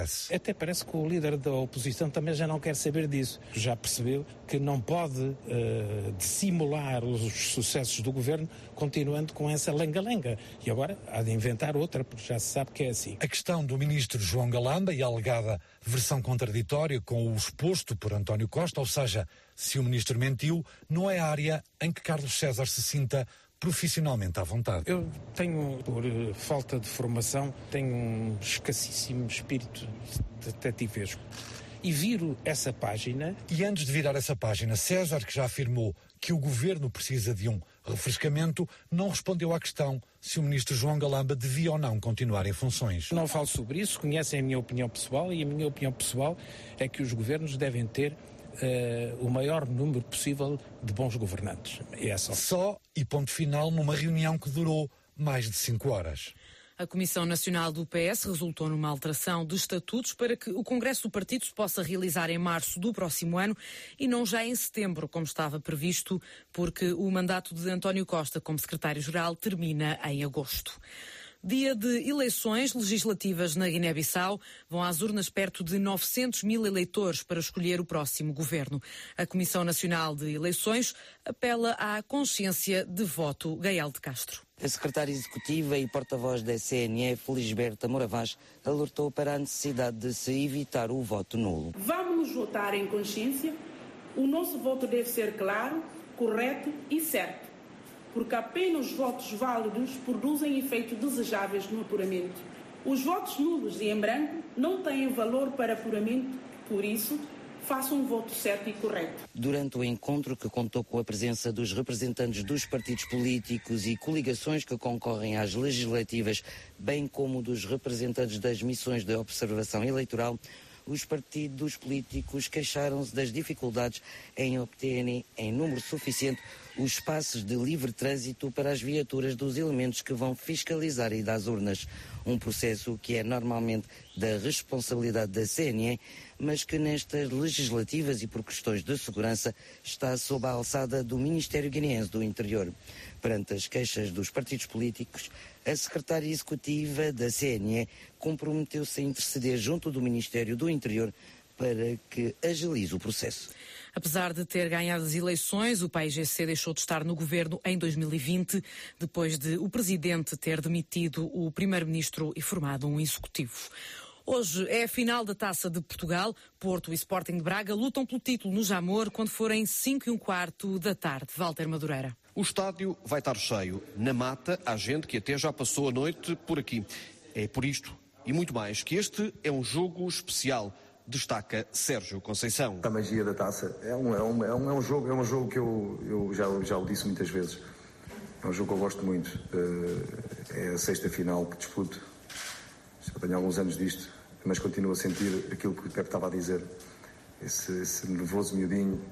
Até parece que o líder da oposição também já não quer saber disso. Já percebeu que não pode dissimular os sucessos do governo continuando com essa lenga-lenga. E agora há de inventar outra, porque já se sabe que é assim. A questão do ministro João Galamba e a alegada versão contraditória com o exposto por António Costa, ou seja, se o ministro mentiu, não é a área em que Carlos César se sinta profissionalmente à vontade. Eu tenho, por falta de formação, tenho um escassíssimo espírito detetivesco. E viro essa página. E antes de virar essa página, César, que já afirmou que o governo precisa de um refrescamento, não respondeu à questão se o ministro João Galamba devia ou não continuar em funções. Não falo sobre isso, conhecem a minha opinião pessoal, e a minha opinião pessoal é que os governos devem ter o maior número possível de bons governantes. É só e ponto final numa reunião que durou mais de 5 horas. A Comissão Nacional do PS resultou numa alteração de estatutos para que o Congresso do Partido se possa realizar em março do próximo ano e não já em setembro, como estava previsto, porque o mandato de António Costa como secretário-geral termina em agosto. Dia de eleições legislativas na Guiné-Bissau. Vão às urnas perto de 900 mil eleitores para escolher o próximo governo. A Comissão Nacional de Eleições apela à consciência de voto. Gael de Castro. A secretária executiva e porta-voz da CNE, Felisberta Moravaz, alertou para a necessidade de se evitar o voto nulo. Vamos votar em consciência. O nosso voto deve ser claro, correto e certo, porque apenas os votos válidos produzem efeitos desejáveis no apuramento. Os votos nulos e em branco não têm valor para apuramento, por isso, façam um voto certo e correto. Durante o encontro, que contou com a presença dos representantes dos partidos políticos e coligações que concorrem às legislativas, bem como dos representantes das missões de observação eleitoral, os partidos políticos queixaram-se das dificuldades em obterem, em número suficiente, os espaços de livre trânsito para as viaturas dos elementos que vão fiscalizar a ida às urnas. Um processo que é normalmente da responsabilidade da CNE, mas que nestas legislativas e por questões de segurança está sob a alçada do Ministério Guineense do Interior. Perante as queixas dos partidos políticos, a secretária executiva da CNE comprometeu-se a interceder junto do Ministério do Interior para que agilize o processo. Apesar de ter ganhado as eleições, o PAIGC deixou de estar no governo em 2020, depois de o presidente ter demitido o primeiro-ministro e formado um executivo. Hoje é a final da Taça de Portugal. Porto e Sporting de Braga lutam pelo título no Jamor quando forem 5:15 da tarde. Walter Madureira. O estádio vai estar cheio. Na Mata, há gente que até já passou a noite por aqui. É por isto e muito mais que este é um jogo especial, destaca Sérgio Conceição. A magia da taça é um jogo que eu já o disse muitas vezes. É um jogo que eu gosto muito. É a sexta final que disputo. Já tenho alguns anos disto, mas continuo a sentir aquilo que o Pepe estava a dizer. Esse nervoso miudinho.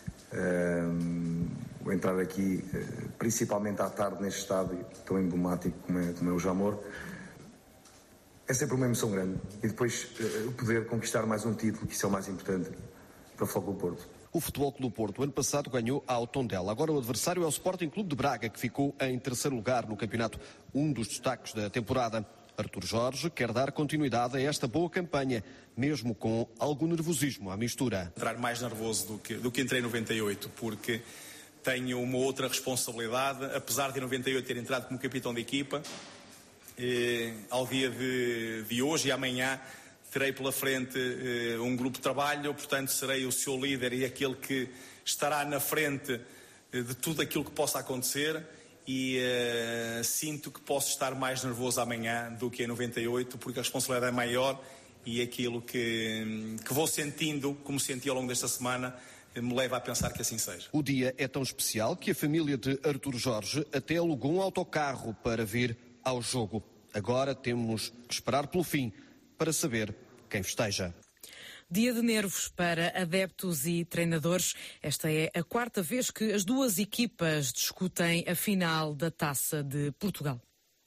O entrar aqui, principalmente à tarde neste estádio tão emblemático como é o Jamor, é sempre uma emoção grande. E depois poder conquistar mais um título, que isso é o mais importante para o Futebol Clube do Porto. O Futebol Clube do Porto, ano passado, ganhou ao Tondela. Agora o adversário é o Sporting Clube de Braga, que ficou em terceiro lugar no campeonato. Um dos destaques da temporada. Artur Jorge quer dar continuidade a esta boa campanha, mesmo com algum nervosismo à mistura. Entrar mais nervoso do que entrei em 98, porque tenho uma outra responsabilidade, apesar de em 98 ter entrado como capitão de equipa. Ao dia de hoje e amanhã terei pela frente um grupo de trabalho, portanto serei o seu líder e aquele que estará na frente de tudo aquilo que possa acontecer. E sinto que posso estar mais nervoso amanhã do que em 98, porque a responsabilidade é maior e aquilo que vou sentindo, como senti ao longo desta semana, me leva a pensar que assim seja. O dia é tão especial que a família de Artur Jorge até alugou um autocarro para vir ao jogo. Agora temos que esperar pelo fim para saber quem festeja. Dia de nervos para adeptos e treinadores. Esta é a quarta vez que as duas equipas discutem a final da Taça de Portugal.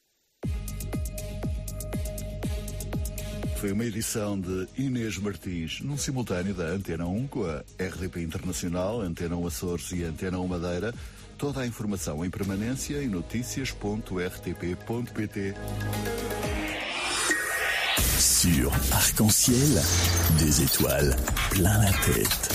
Foi uma edição de Inês Martins, num simultâneo da Antena 1 com a RDP Internacional, Antena 1 Açores e Antena 1 Madeira. Toda a informação em permanência em notícias.rtp.pt. sur Arc-en-Ciel, des étoiles plein la tête.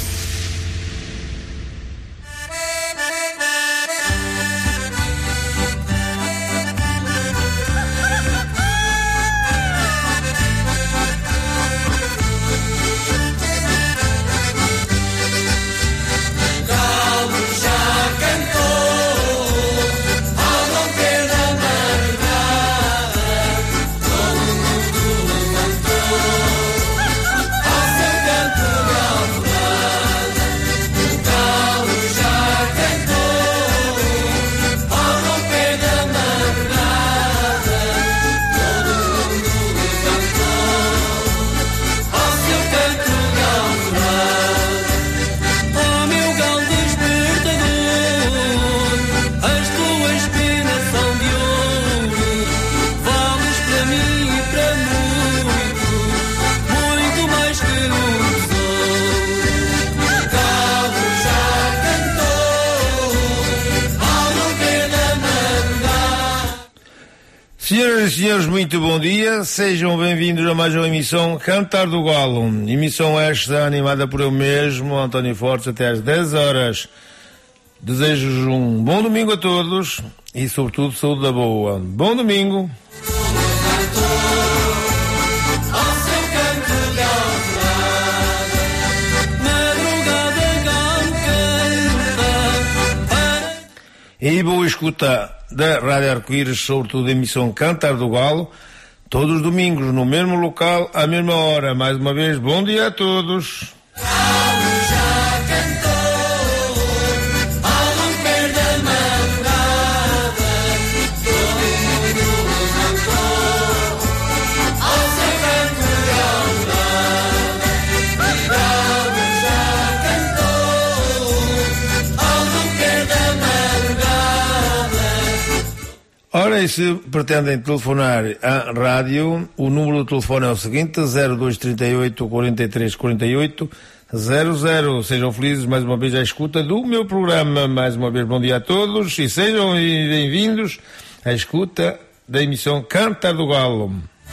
Senhoras e senhores, muito bom dia, sejam bem-vindos a mais uma emissão Cantar do Galo, emissão esta animada por eu mesmo, António Fortes, até às 10 horas. Desejo-vos um bom domingo a todos e sobretudo saúde da boa. Bom domingo! E boa escuta da Rádio Arco-Íris, sobretudo a emissão Cantar do Galo, todos os domingos, no mesmo local, à mesma hora. Mais uma vez, bom dia a todos. Ora, e se pretendem telefonar à rádio, o número do telefone é o seguinte, 0238 43 48 00. Sejam felizes mais uma vez à escuta do meu programa. Mais uma vez, bom dia a todos e sejam bem-vindos à escuta da emissão Cantar do Galo.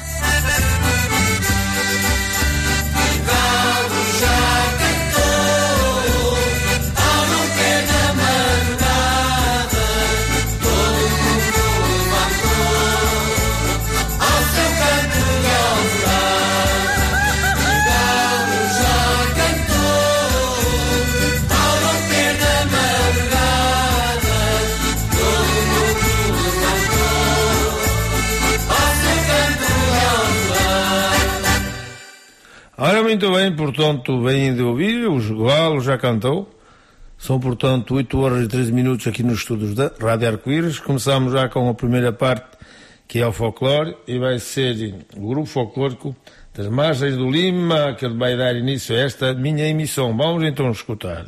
Ora, muito bem, portanto, bem de ouvir, o Galo já cantou. São, portanto, 8 horas e 13 minutos aqui nos estúdios da Rádio Arco-Íris. Começamos já com a primeira parte, que é o folclore, e vai ser o grupo folclórico das Margens do Lima, que vai dar início a esta minha emissão. Vamos então escutar.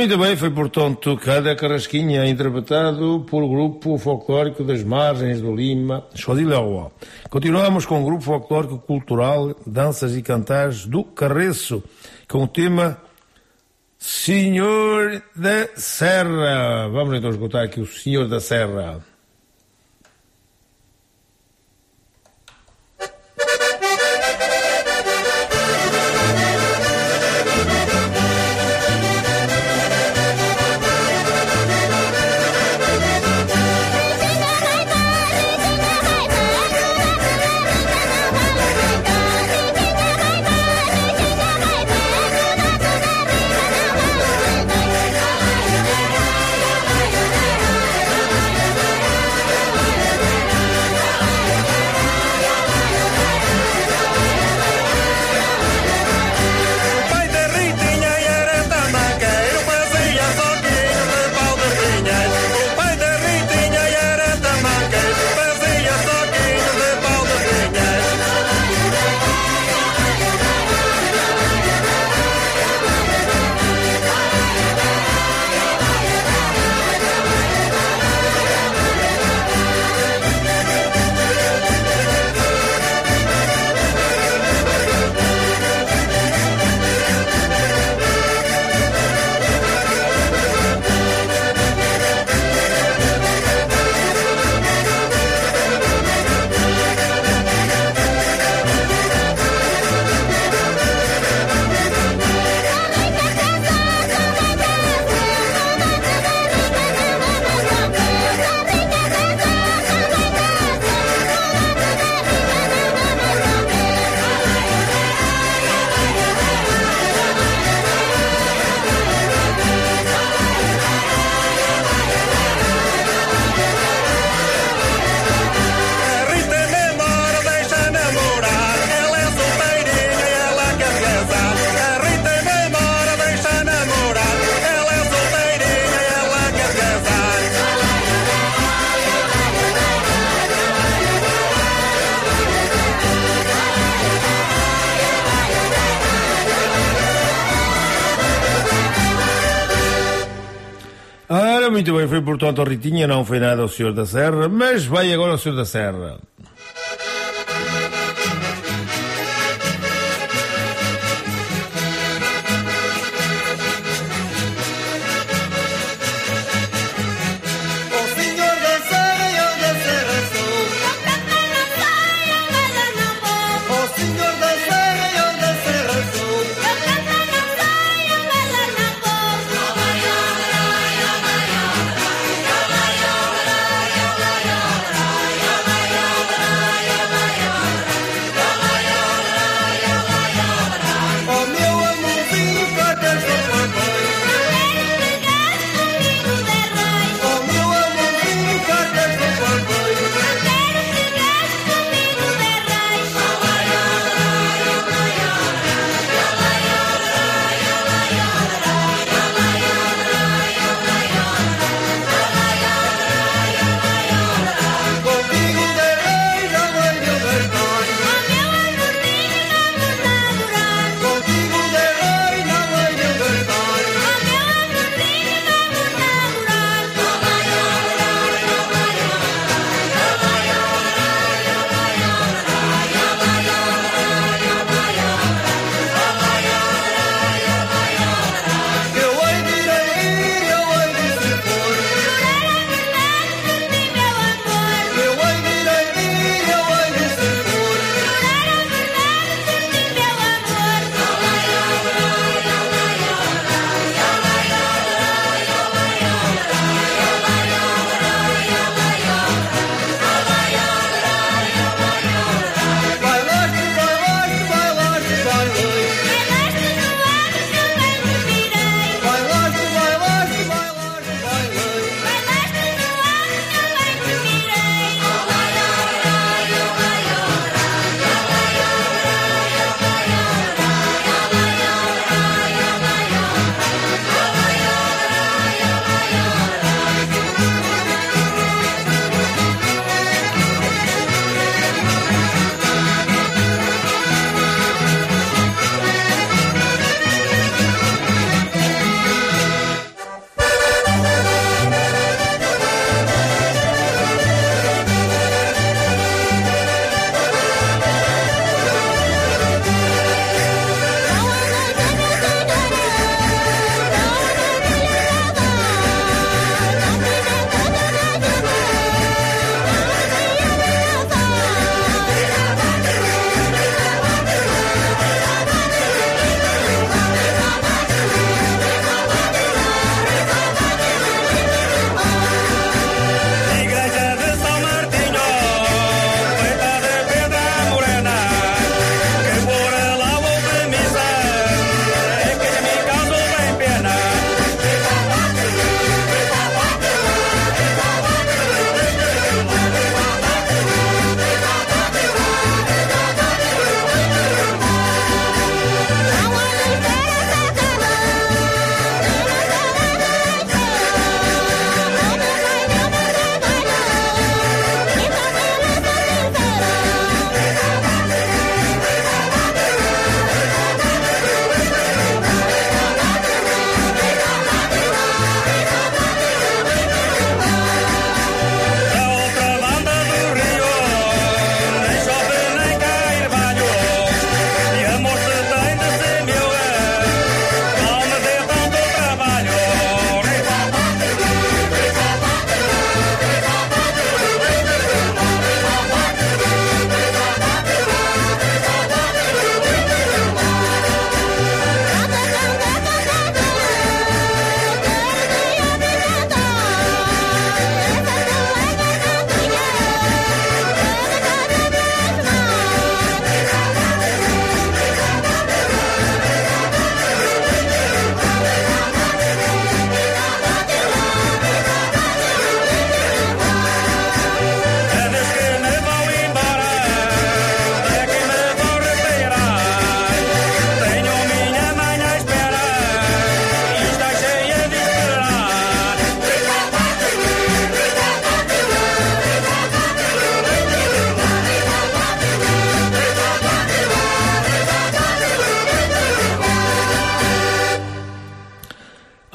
muito bem, foi portanto Cada Carrasquinha, interpretado por o Grupo Folclórico das Margens do Lima, Xodileoa. Continuamos com o Grupo Folclórico Cultural Danças e Cantares do Carreço, com o tema Senhor da Serra. Vamos então escutar aqui o Senhor da Serra. Muito bem, foi portanto a Ritinha, não foi nada ao Senhor da Serra, mas vai agora ao Senhor da Serra. Yo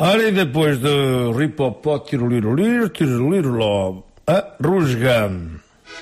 Ora, e depois de Ripopó, Tiroliro, a Rusgan.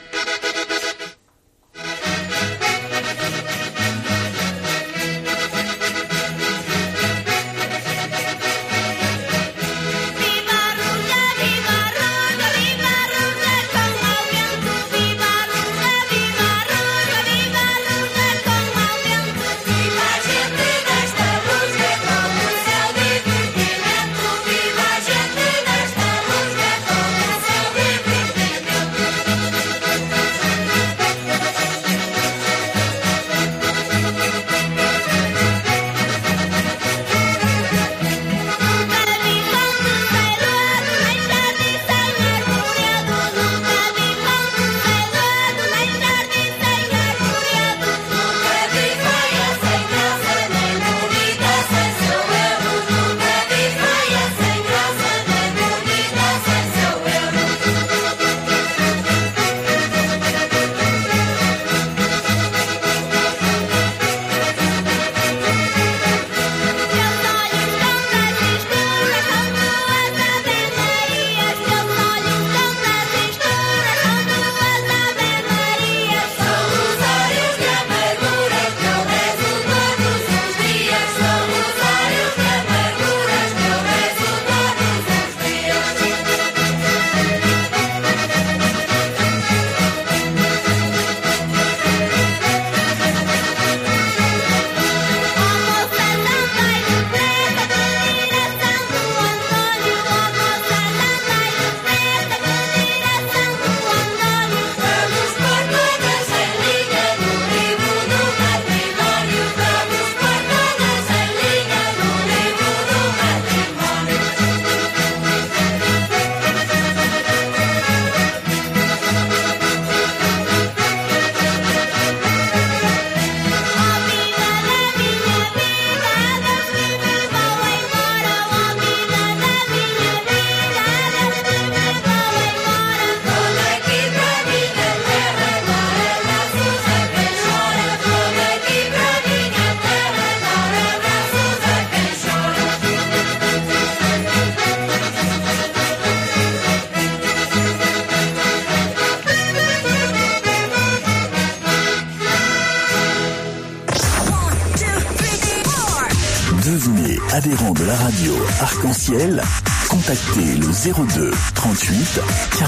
Adhérent de la radio Arc-en-Ciel, contactez le 02 38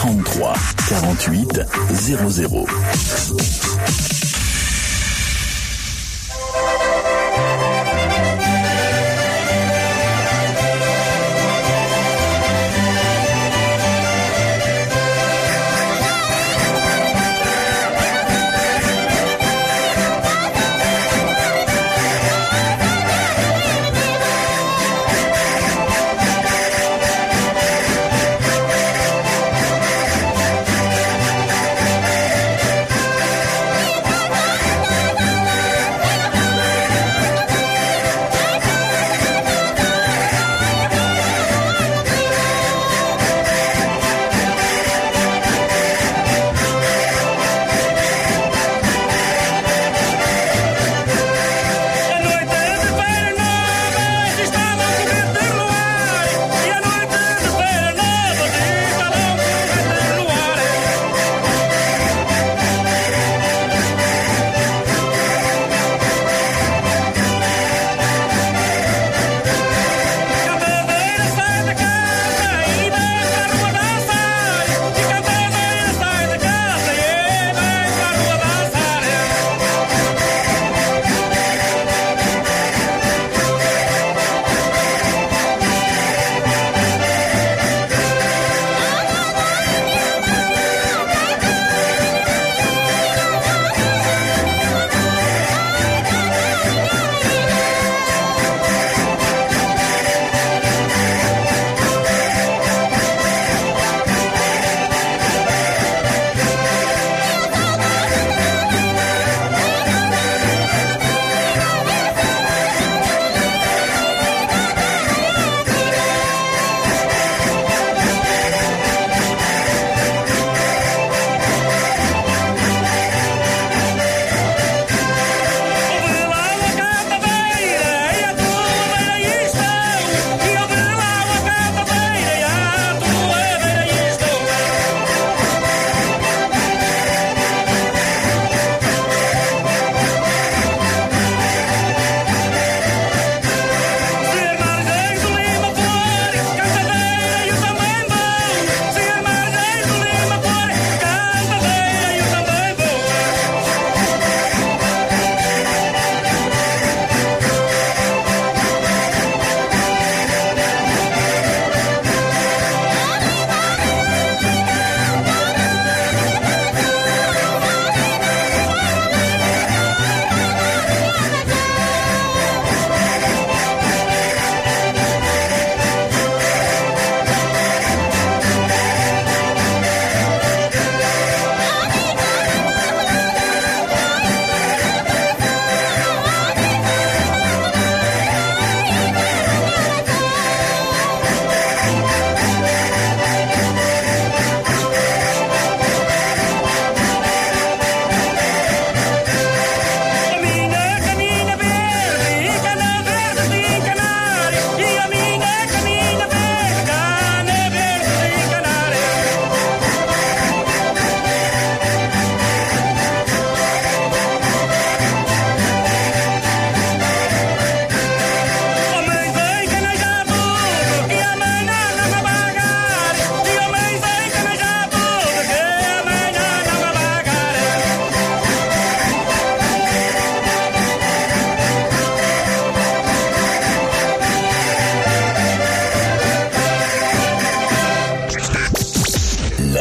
43 48 00.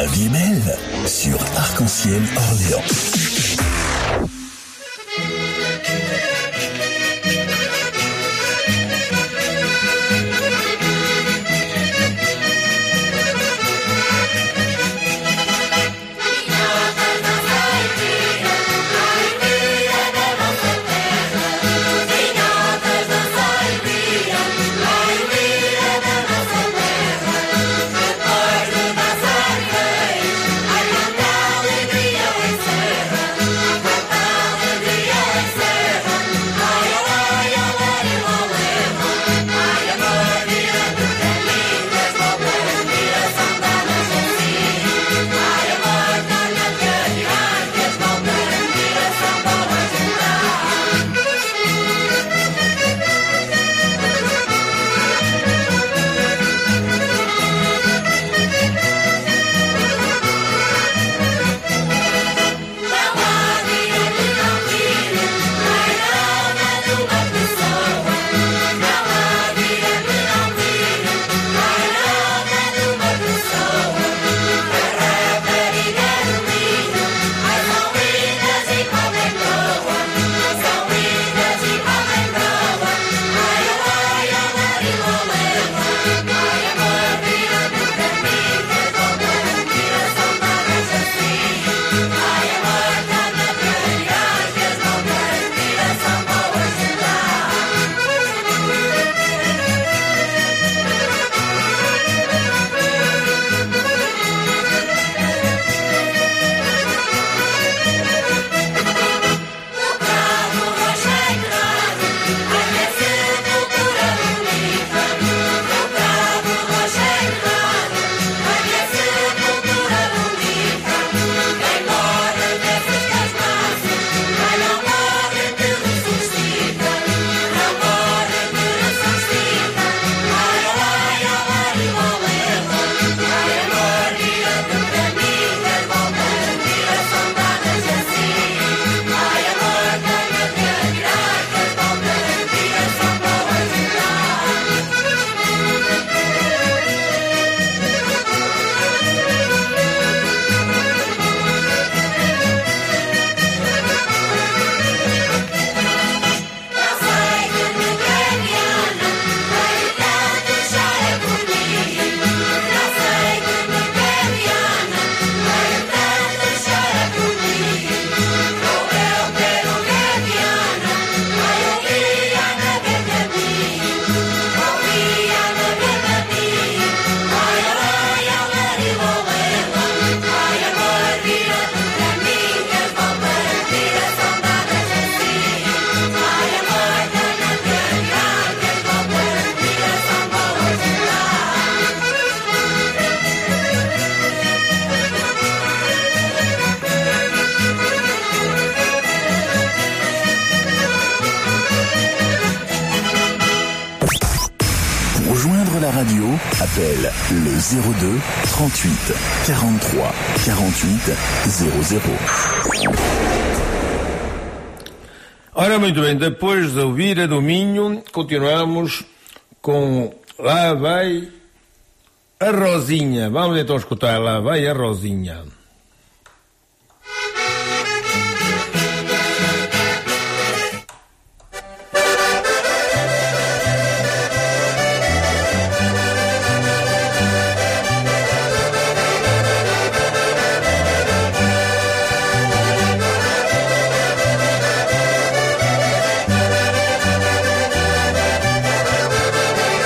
La vie est belle sur Arc-en-Ciel Orléans. Appelle le 02 38 43 48 00. Ora, muito bem, depois de ouvir a Dominho, continuamos com Lá Vai a Rosinha. Vamos então escutar Lá Vai a Rosinha.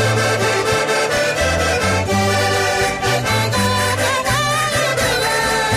La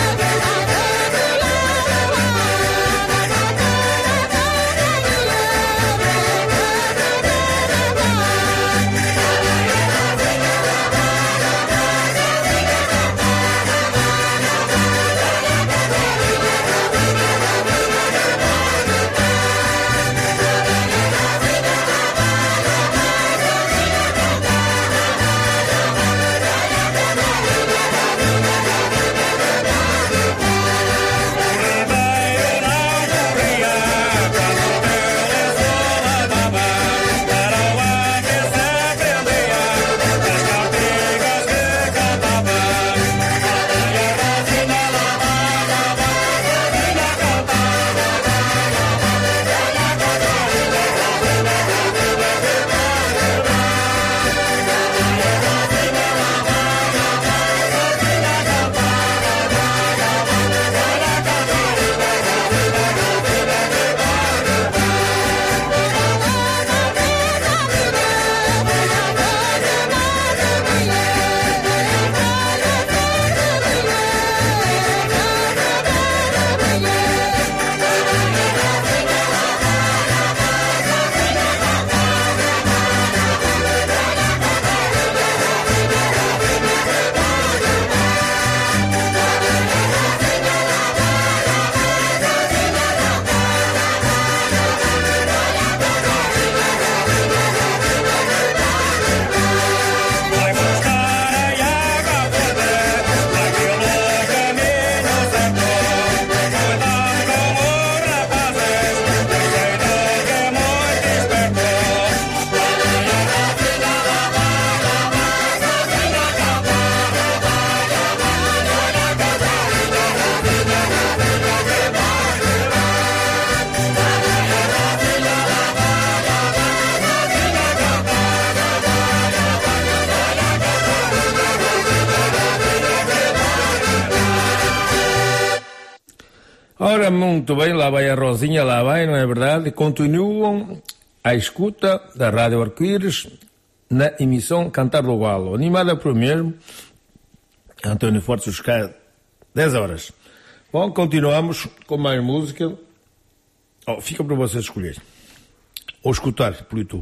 Ora, muito bem, lá vai a Rosinha, lá vai, não é verdade? Continuam à escuta da Rádio Arco-Íris na emissão Cantar do Galo, animada por mim mesmo, António Fortes, 10 horas. Bom, continuamos com mais música. Fica para vocês escolherem. Ou escutar por YouTube.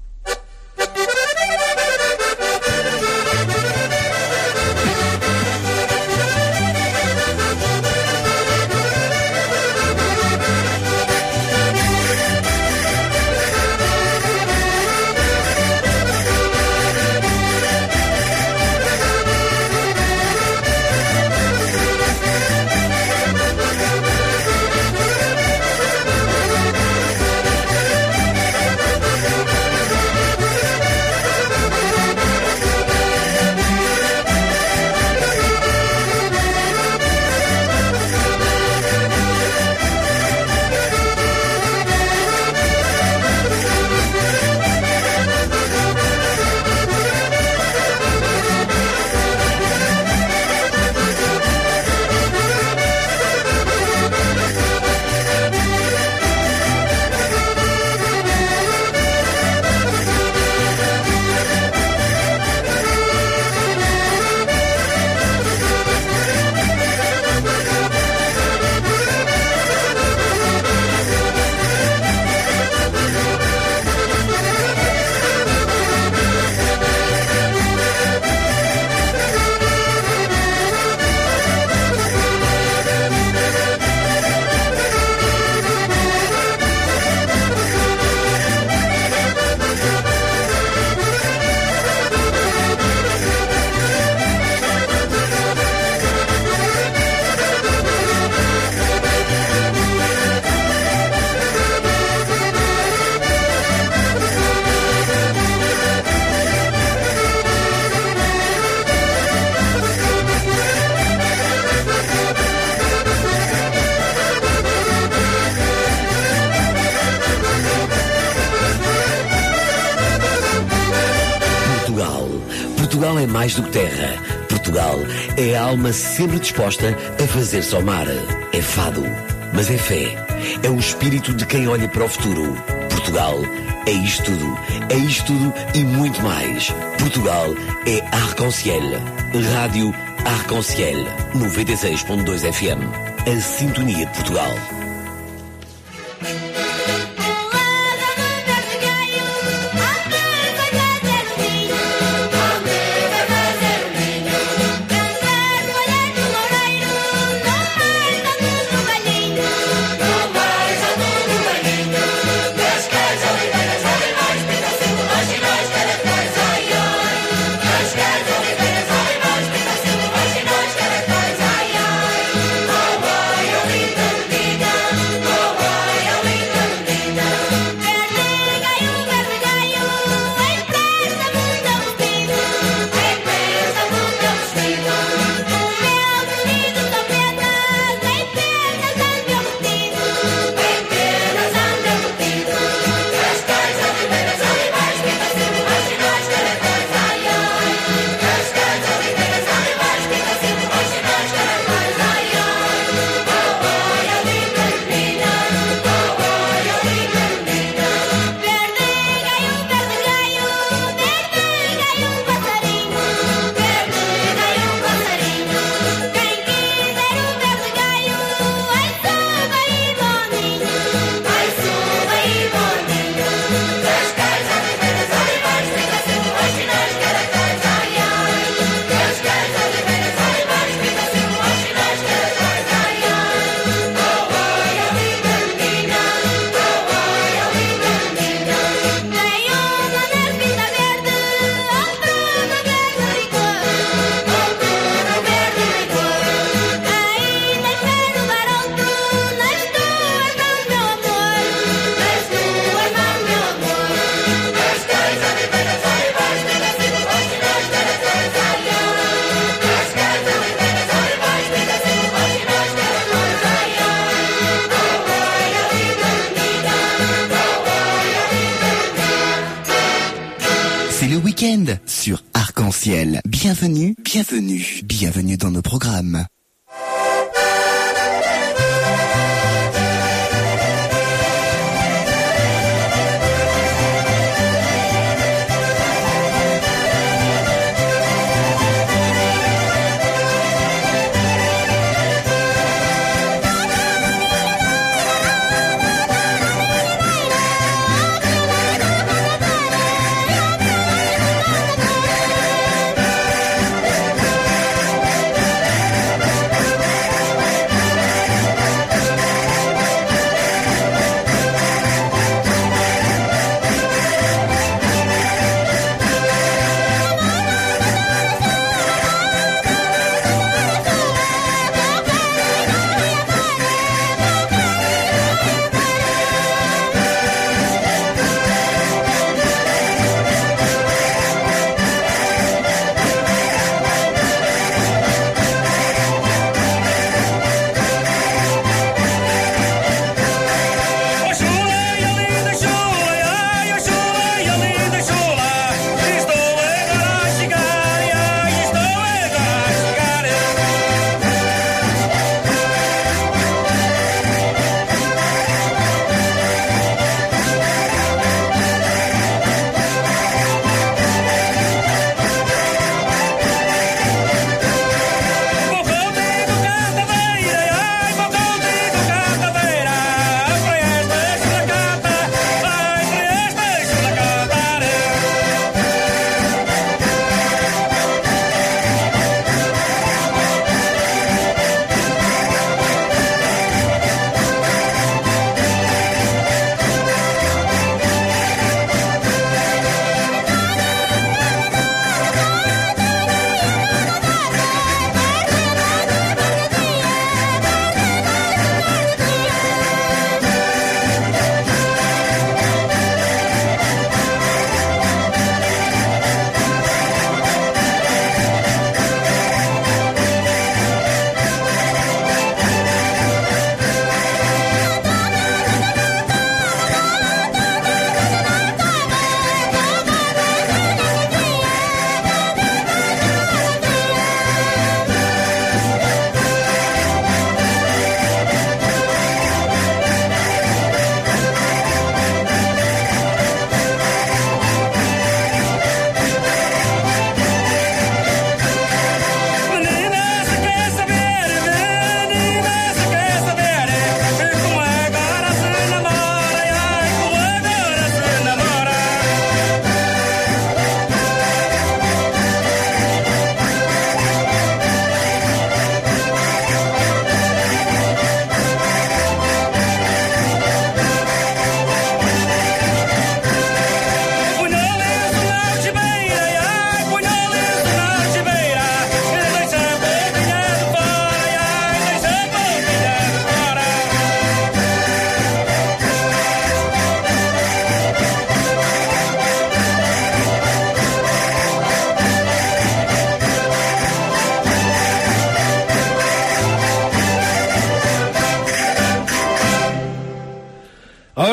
Portugal é mais do que terra. Portugal é a alma sempre disposta a fazer-se ao mar. É fado, mas é fé. É o espírito de quem olha para o futuro. Portugal é isto tudo. É isto tudo e muito mais. Portugal é Arc-en-Ciel. Rádio Arc-en-Ciel 96.2 FM. A sintonia de Portugal. Sur Arc-en-Ciel. Bienvenue, bienvenue, bienvenue dans nos programmes.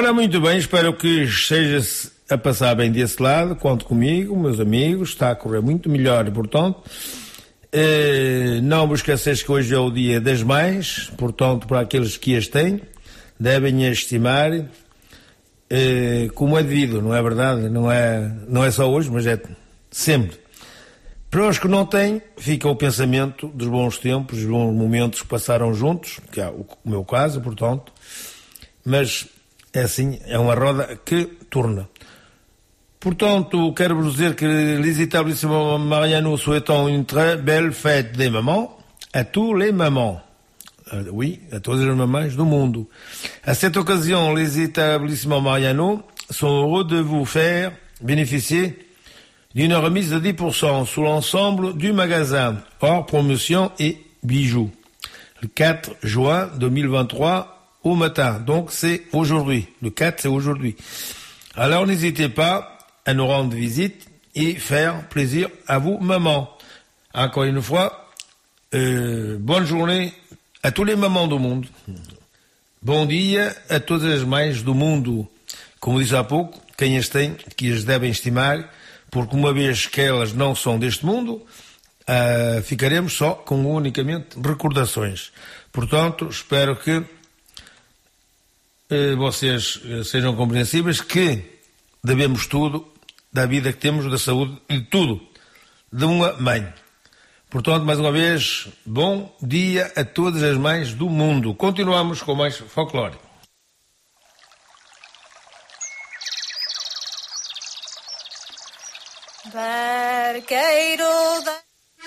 Ora, muito bem, espero que esteja a passar bem desse lado, conte comigo, meus amigos, está a correr muito melhor, portanto, não vos esqueçais que hoje é o dia das mães, portanto, para aqueles que as têm, devem as estimar como é devido, não é verdade? Não é só hoje, mas é sempre. Para os que não têm, fica o pensamento dos bons tempos, dos bons momentos que passaram juntos, que é o meu caso, portanto, mas é assim, é uma roda que torna. Portanto, quero-vos dizer que les établissements Mariano souhaitent une très belle fête des mamans à tous les mamans. Oui, à todas as mamães do mundo. À cette occasion, les établissements Mariano sont heureux de vous faire bénéficier d'une remise de 10% sur l'ensemble du magasin, hors promotion et bijoux. Le 4 juin 2023 au matin. Donc c'est aujourd'hui. Le 4, c'est aujourd'hui. Alors n'hésitez pas à nous rendre visite et faire plaisir à vous, maman. Encore une fois, bonne journée a tous les mamãs do mundo. Bom dia a todas as mães do mundo. Como disse há pouco, quem as tem, que as devem estimar, porque uma vez que elas não são deste mundo, ficaremos só com unicamente recordações. Portanto, espero que vocês sejam compreensíveis que devemos tudo da vida que temos, da saúde e tudo de uma mãe. Portanto, mais uma vez, bom dia a todas as mães do mundo. Continuamos com mais folclore. Barqueiro da...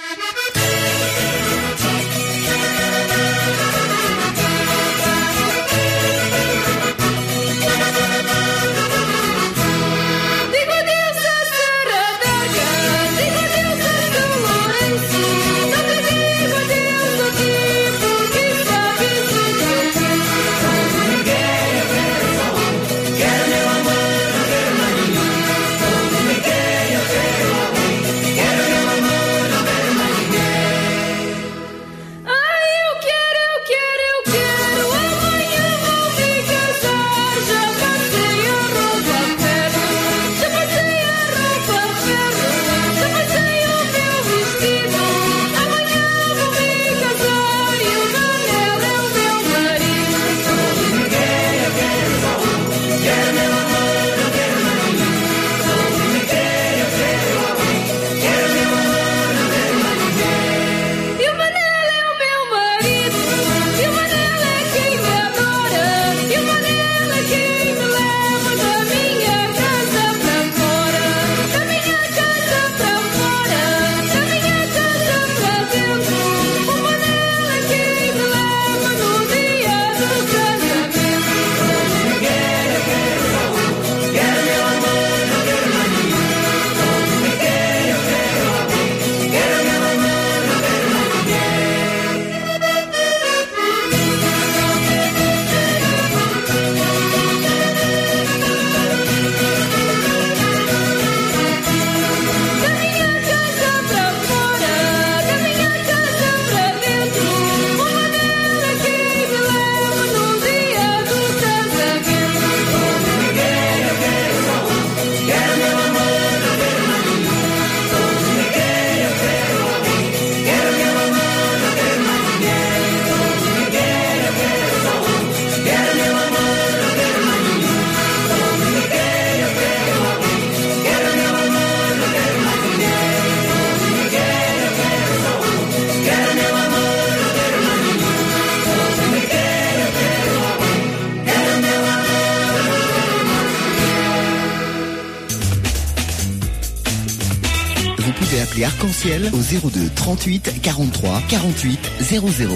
Appelez Arc-en-Ciel au 02 38 43 48 00.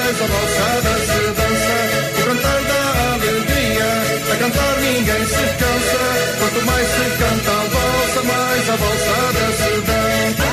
mais a valsada se dança. O cantar da alegria, a cantar ninguém se cansa. Quanto mais se canta a valsa, mais a valsada se dança.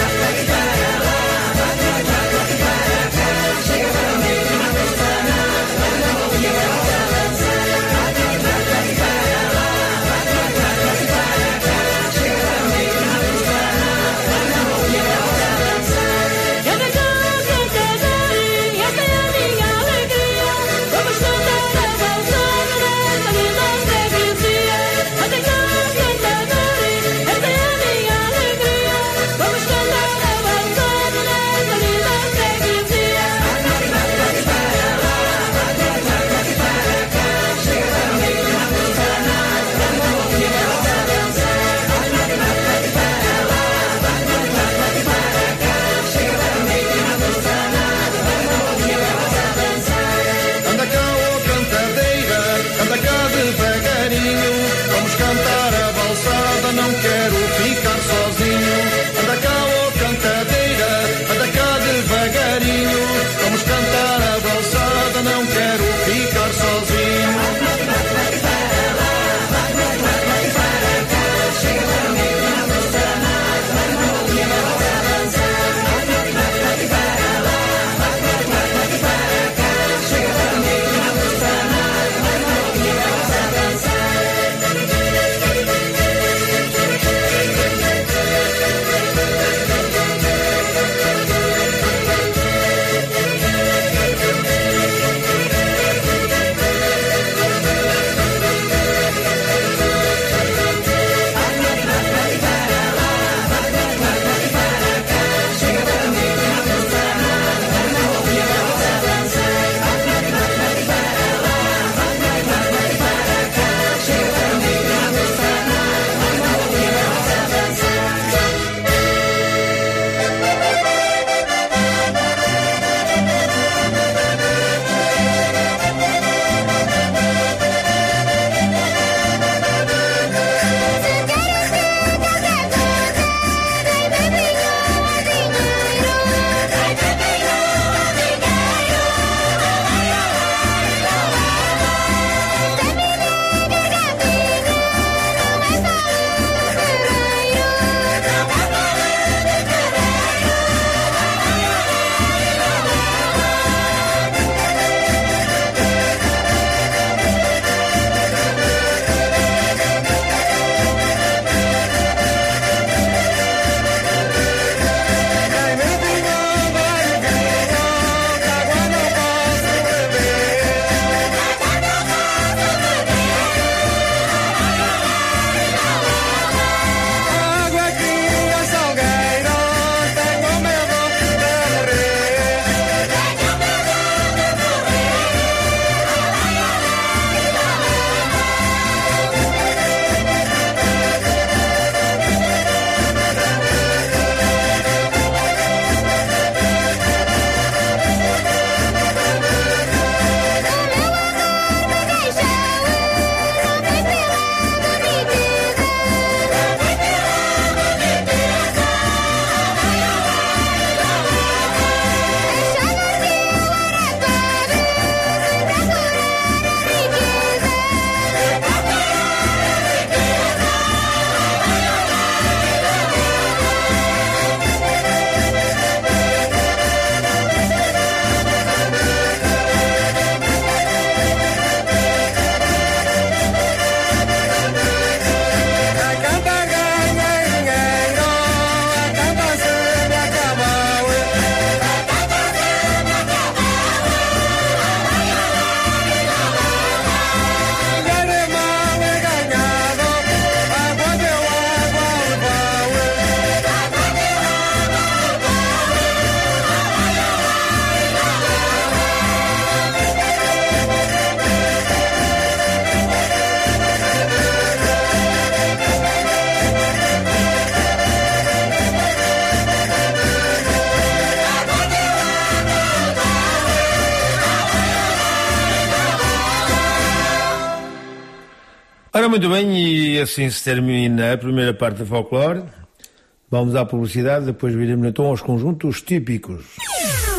Ora, muito bem, e assim se termina a primeira parte do folclore. Vamos à publicidade, depois viremos então aos conjuntos típicos.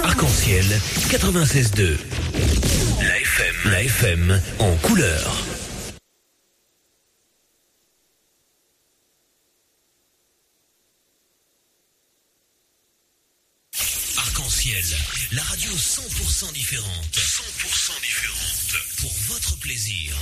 Arc-en-ciel 96.2. La FM en couleur. Arc-en-ciel, la radio 100% différente. 100% différente. Pour votre plaisir.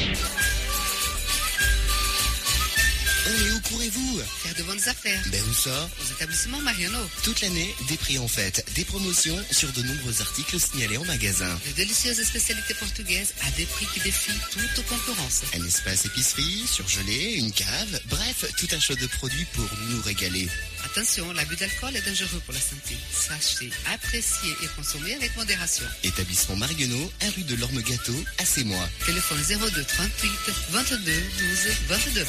On est où courez-vous? Faire de bonnes affaires. Ben où ça? Aux établissements Mariano. Toute l'année, des prix en fête, des promotions sur de nombreux articles signalés en magasin. De délicieuses spécialités portugaises à des prix qui défient toute concurrence. Un espace épicerie, surgelé, une cave, bref, tout un choix de produits pour nous régaler. Attention, l'abus d'alcool est dangereux pour la santé. Sachez, apprécier et consommer avec modération. Établissement Marguenot, 1 rue de l'Orme-Gâteau, à Sémois. Téléphone 02 38 22 12 22.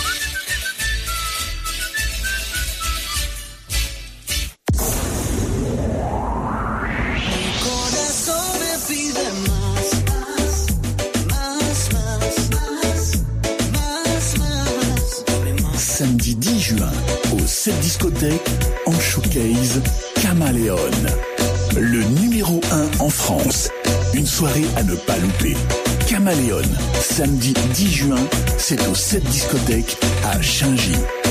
Samedi 10 juin, au 7 discothèques, en showcase, Caméléon. Le numéro 1 en France. Une soirée à ne pas louper. Caméléon, samedi 10 juin, c'est au 7 discothèques à Changy.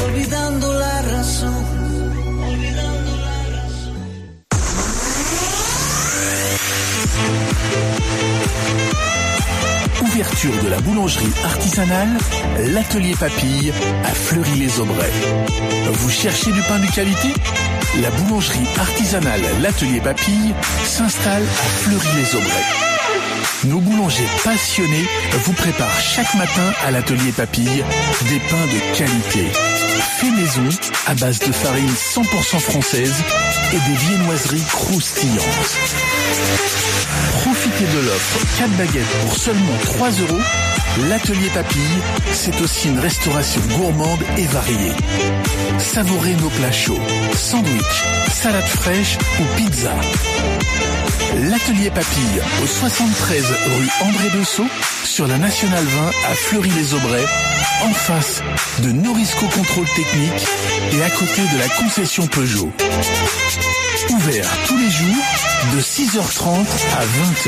Ouverture de la boulangerie artisanale, l'atelier Papille à Fleury-les-Aubrais. Vous cherchez du pain de qualité? La boulangerie artisanale l'atelier Papille s'installe à Fleury-les-Aubrais. Nos boulangers passionnés vous préparent chaque matin à l'atelier Papille des pains de qualité. Fait maison à base de farine 100% française et des viennoiseries croustillantes. Profitez de l'offre 4 baguettes pour seulement 3 €. L'atelier Papille, c'est aussi une restauration gourmande et variée. Savourez nos plats chauds, sandwich, salade fraîche ou pizza. L'atelier Papille au 73 rue André Dessau sur la Nationale 20 à Fleury-les-Aubrais, en face de Norisco Contrôle Technique et à côté de la concession Peugeot. Ouvert tous les jours de 6h30 à 20h.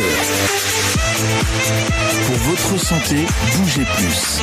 Pour votre santé, bougez plus.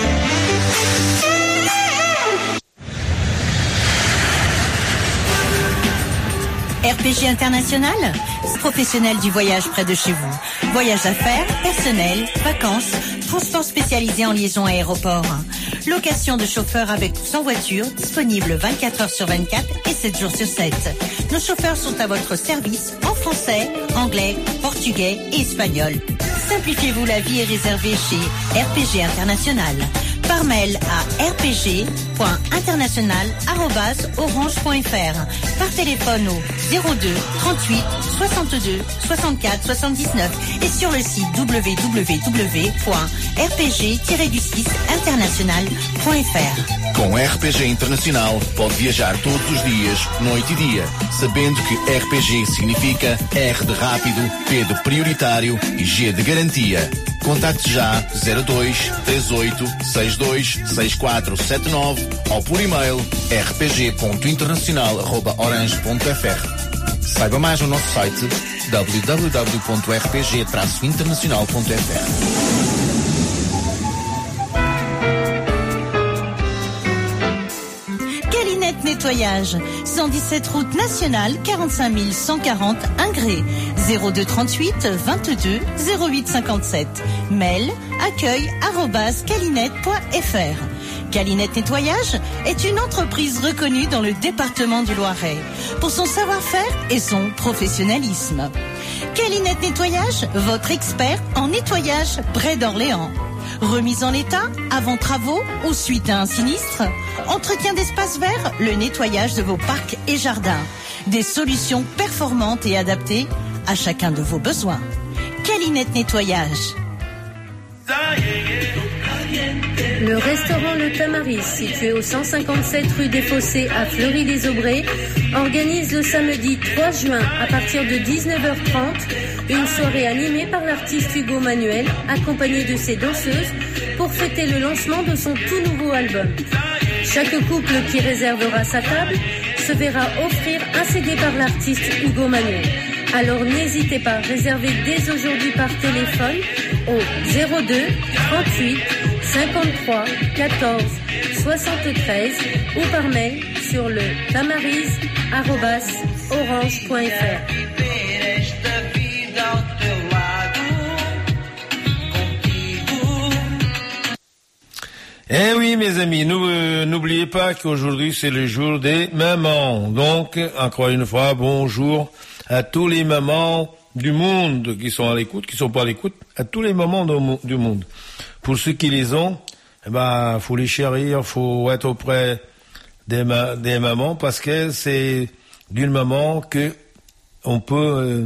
RPG International, professionnel du voyage près de chez vous. Voyage d'affaires, personnel, vacances, transport spécialisé en liaison aéroport. Location de chauffeurs avec ou sans voiture, disponible 24 heures sur 24 et 7 jours sur 7. Nos chauffeurs sont à votre service en français, anglais, portugais et espagnol. Simplifiez-vous la vie et réservez chez RPG International. Par mail à rpg.international@orange.fr. Par téléphone au 02 38 62 64 79 et sur le site www.rpg-international.fr. Com RPG Internacional pode viajar todos os dias, noite e dia, sabendo que RPG significa R de rápido, P de prioritário e G de garantia. Contacte já 02 38 62 6479 ou por e-mail rpg.internacional@orange.fr. Saiba mais no nosso site www.rpg-internacional.fr. Calinette Nettoyage, 117 route nationale, 45 140 Ingré, 02 38 22 08 57. Mail accueil@calinette.fr. Calinette Nettoyage est une entreprise reconnue dans le département du Loiret pour son savoir-faire et son professionnalisme. Calinette Nettoyage, votre expert en nettoyage près d'Orléans. Remise en état, avant travaux ou suite à un sinistre. Entretien d'espaces verts, le nettoyage de vos parcs et jardins. Des solutions performantes et adaptées à chacun de vos besoins. Calinette Nettoyage. Le restaurant Le Tamaris, situé au 157 rue des Fossés à Fleury-les-Aubrais, organise le samedi 3 juin à partir de 19h30 une soirée animée par l'artiste Hugo Manuel, accompagné de ses danseuses, pour fêter le lancement de son tout nouveau album. Chaque couple qui réservera sa table se verra offrir un CD par l'artiste Hugo Manuel. Alors n'hésitez pas, réservez dès aujourd'hui par téléphone au 02 38 53 14 73 ou par mail sur le tamaris@orange.fr. Eh oui, mes amis, n'oubliez pas qu'aujourd'hui, c'est le jour des mamans. Donc, encore une fois, bonjour à tous les mamans du monde qui sont à l'écoute, qui sont pas à l'écoute, à tous les mamans du monde. Pour ceux qui les ont, faut les chérir, faut être auprès des mamans, parce que c'est d'une maman que on peut,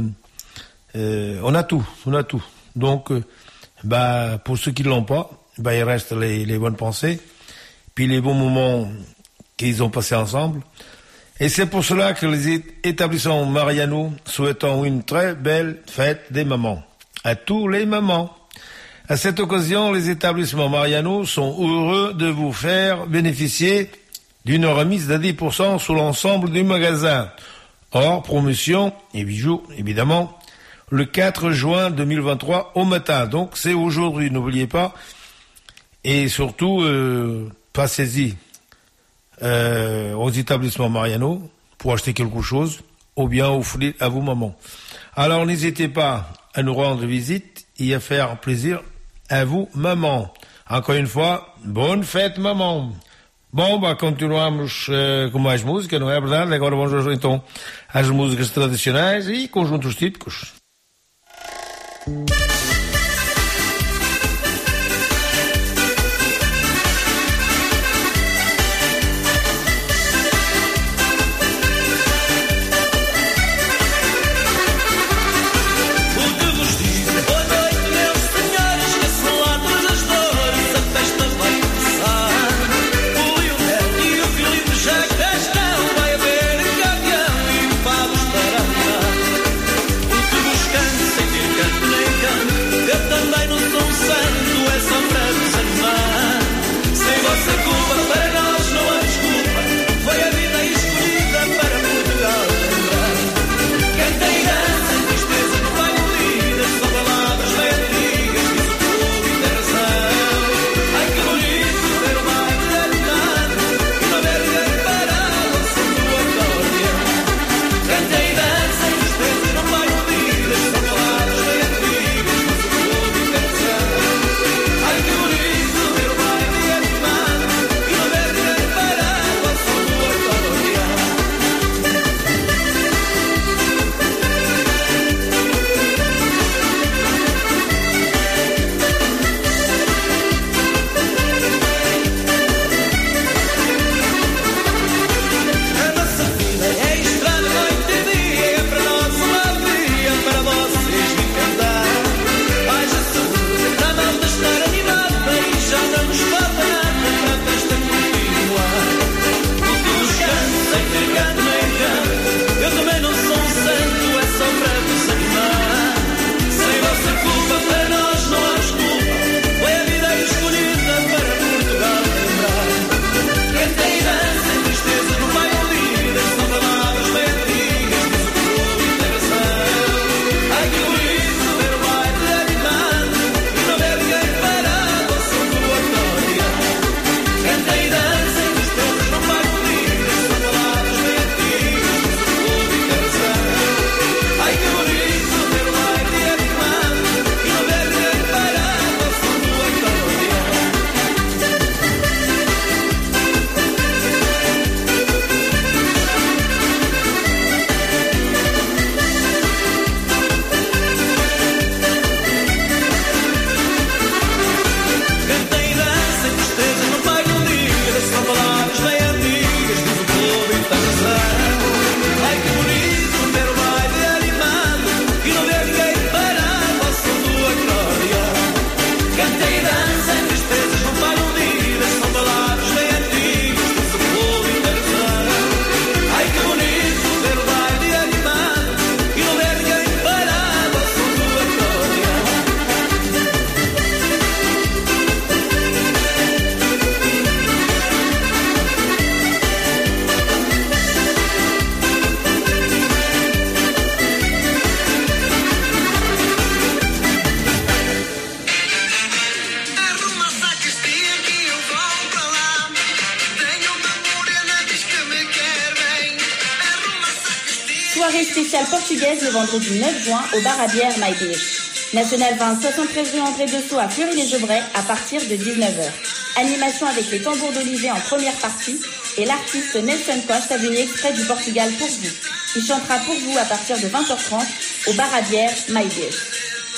on a tout. Donc, pour ceux qui l'ont pas, il reste les bonnes pensées, puis les bons moments qu'ils ont passés ensemble. Et c'est pour cela que les établissements Mariano souhaitent une très belle fête des mamans. À tous les mamans. À cette occasion, les établissements Mariano sont heureux de vous faire bénéficier d'une remise de 10% sur l'ensemble du magasin. Hors promotion et bijoux, évidemment, le 4 juin 2023 au matin. Donc c'est aujourd'hui, n'oubliez pas. Et surtout, passez-y aux établissements Mariano pour acheter quelque chose ou bien offrir à vos mamans. Alors n'hésitez pas à nous rendre visite et à faire plaisir à vous, mamans. Encore une fois, bonne fête, maman. Bom, continuamos com mais música, não é verdade? Agora vamos então às músicas tradicionais e conjuntos típicos. Canto nem canto. spéciale portugaise le vendredi 9 juin au bar à bière My Beach. National 20, 73 rue André Dessau à Fleury-les-Aubrais à partir de 19h. Animation avec les tambours d'Olivier en première partie et l'artiste Nelson Costa venu extrait du Portugal pour vous. Il chantera pour vous à partir de 20h30 au bar à bière My Beach.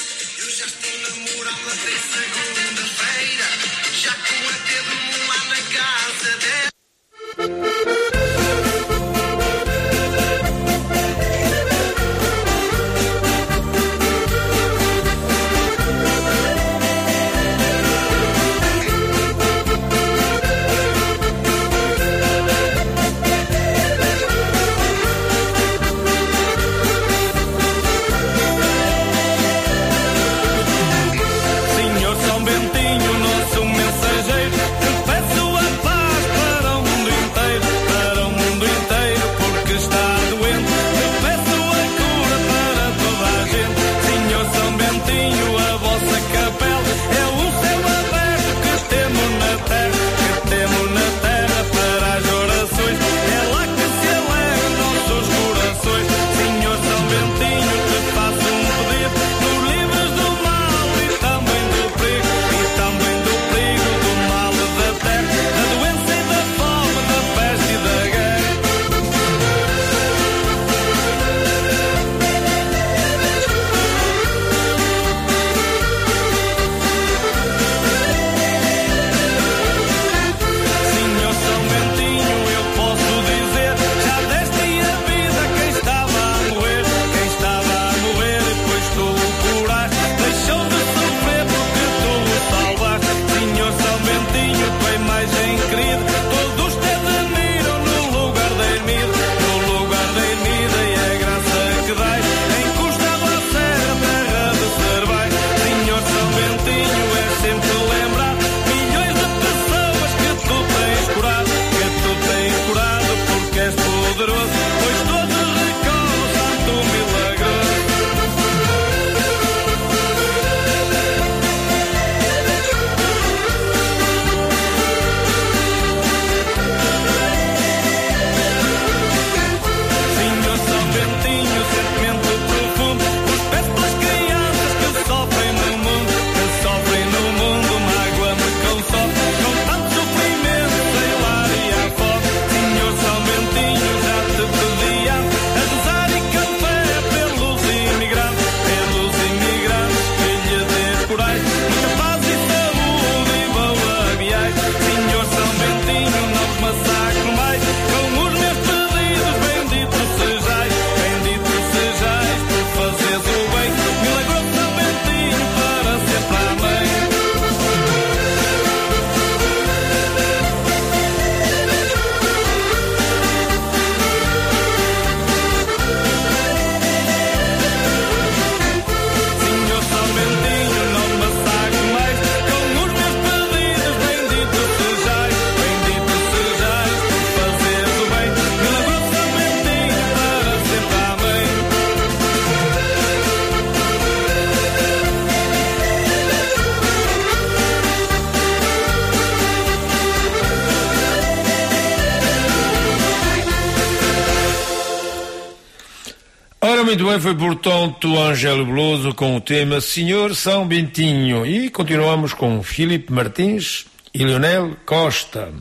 Muito bem, foi portanto Ângelo Veloso com o tema Senhor São Bentinho. E continuamos com Filipe Martins e Leonel Costa.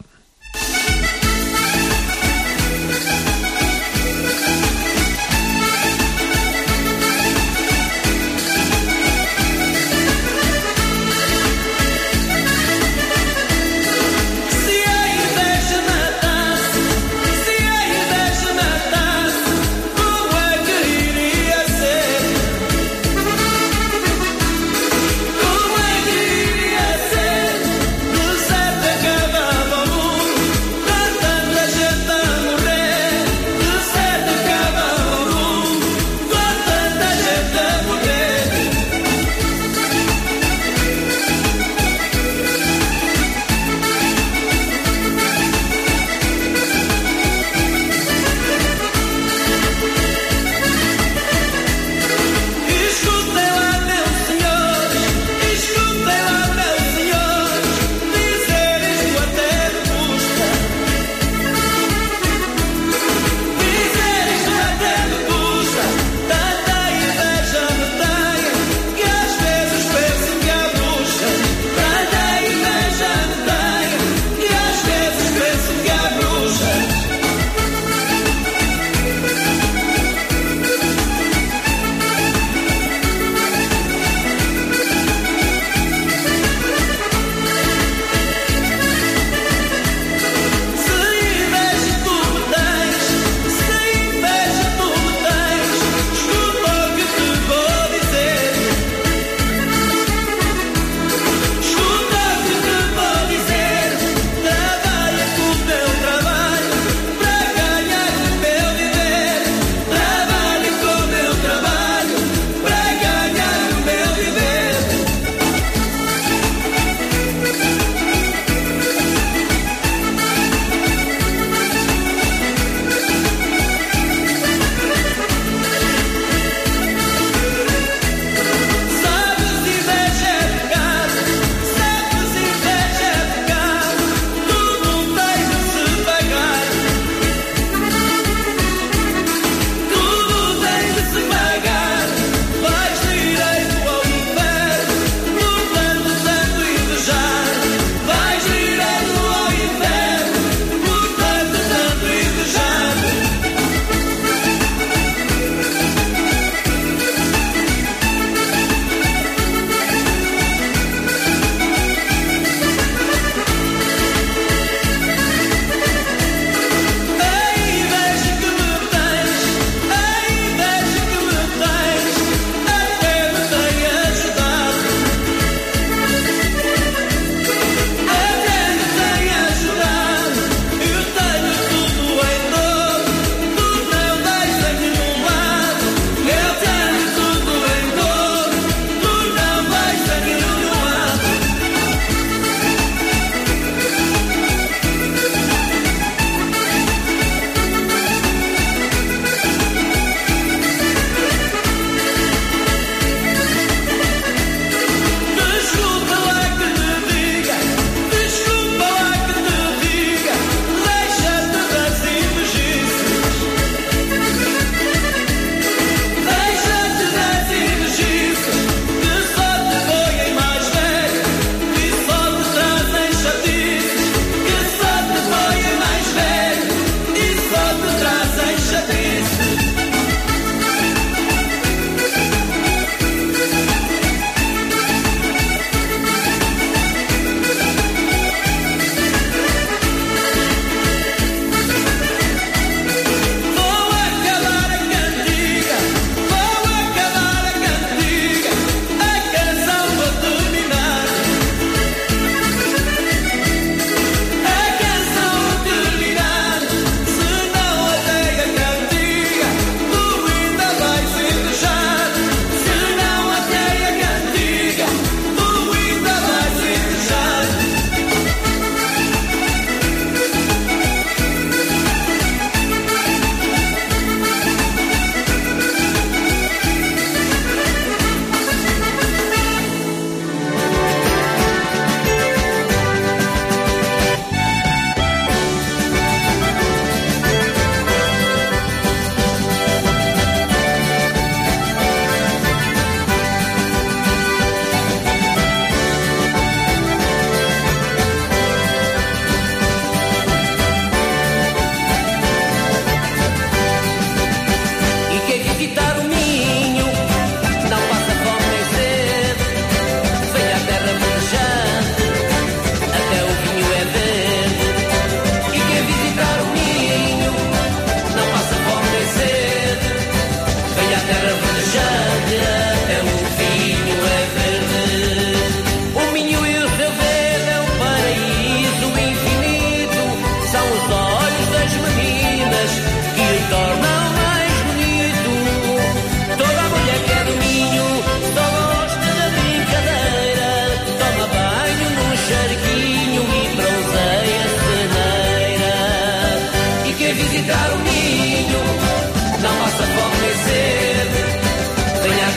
Vamos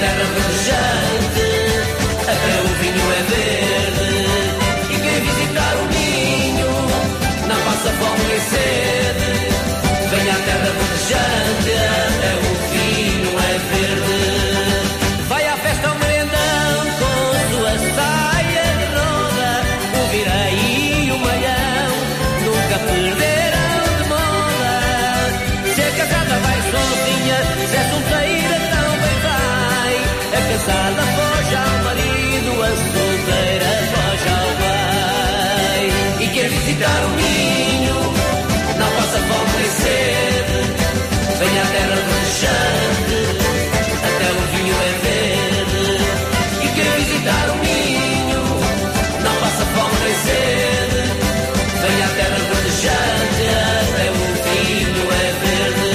terra verdejante, até o vinho é verde. E quem visitar o ninho não passa fome nem sede. Venha à terra verdejante, até o vinho é verde. Vai à festa ao merendão com sua saia de roda. O virei e o maião nunca perderão de moda. Se é casada vai sozinha, se é solteira também vai. A casada foge ao marido, a solteira foge ao pai. E quer visitar o ninho não passa fome nem sede. Venha à terra verdejante, até o vinho é verde. E quer visitar o ninho não passa fome nem sede. Venha à terra verdejante, até o vinho é verde.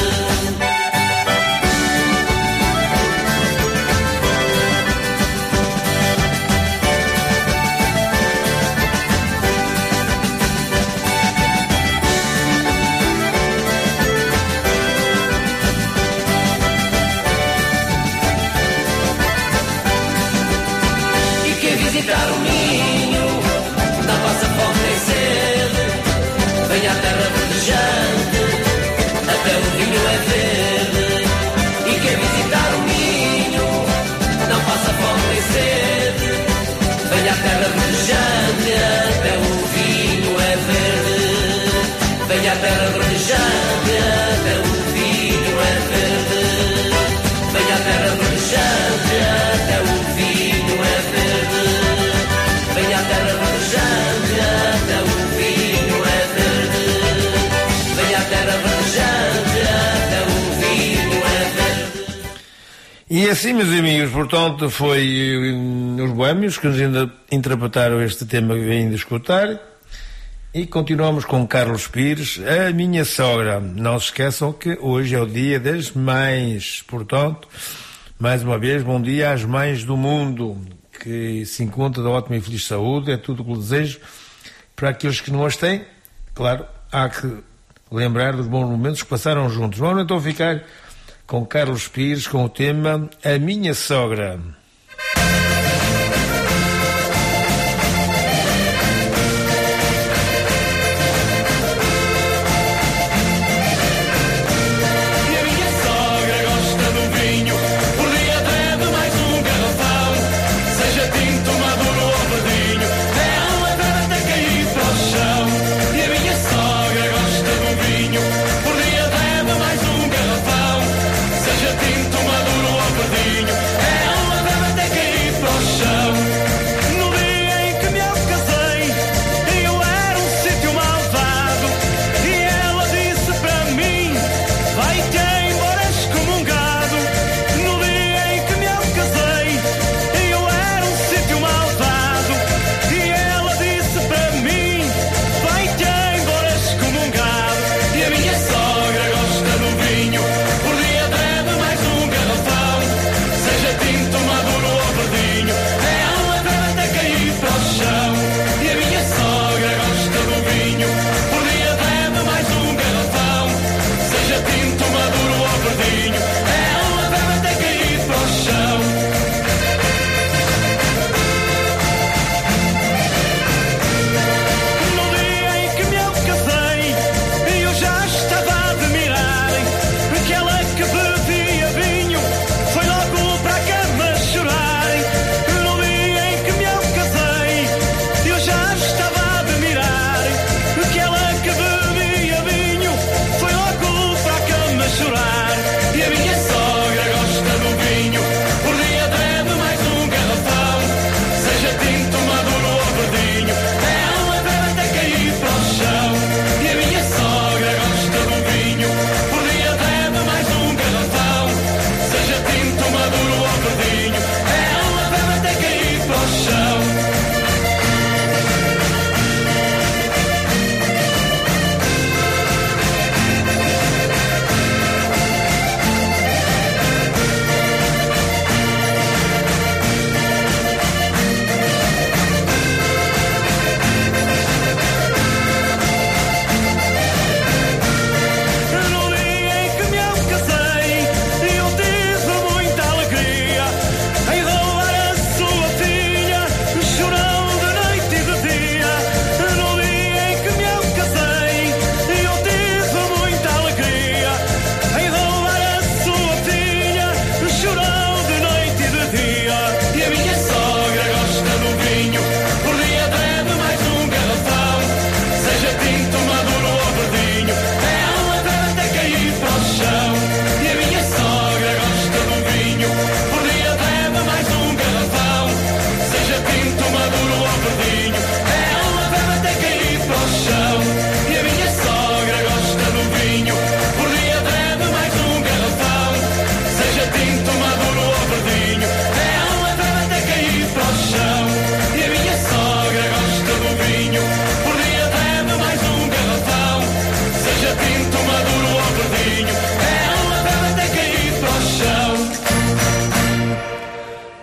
Visitar o ninho não passa fome nem sede. Venha à terra verdejante, até o vinho é verde. E quem visitar o ninho não passa fome nem sede. Venha à terra verdejante, até o vinho é verde. Venha à terra verdejante, até o vinho é verde. Venha à terra verdejante, até o vinho é verde. Venha à terra verdejante, até o vinho é verde. Venha à terra verdejante, até o vinho é verde. E assim, meus amigos, portanto, foi os Boémios que nos interpretaram este tema que vêm de escutar. E continuamos com Carlos Pires, a minha sogra. Não se esqueçam que hoje é o dia das mães. Portanto, mais uma vez, bom dia às mães do mundo, que se encontram de ótima e feliz saúde. É tudo o que desejo para aqueles que não as têm. Claro, há que lembrar dos bons momentos que passaram juntos. Vamos então ficar com Carlos Pires com o tema A Minha Sogra. Seja tinto, maduro ou verdinho, é uma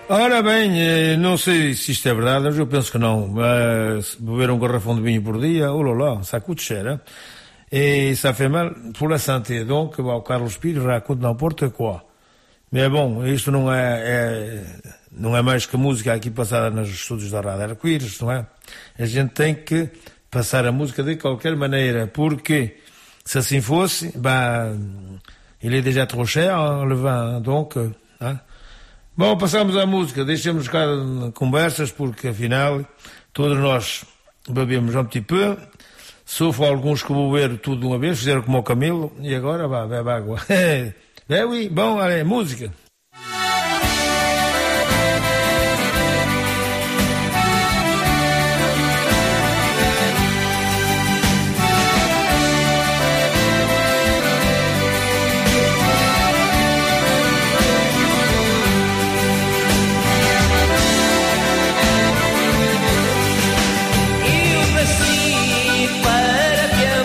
Ora bem, não sei se isto é verdade, mas eu penso que não. Beber um garrafão de vinho por dia, oh là là, ça coûte cher, hein? Et ça fait mal pour la santé. Donc, o Carlos Pires raconte n'importe quoi. Mas bom, isto não é mais que música aqui passada nos estúdios da Rádio Arco-Íris, não é? A gente tem que passar a música de qualquer maneira, porque se assim fosse, il est déjà trop cher, le vin, donc, hein? Bom, passamos à música, deixemos cá conversas, porque afinal todos nós bebemos um petit peu, sauf alguns que beberam tudo de uma vez, fizeram como o Camilo, e agora bebe água. Oui, bom, allez, música.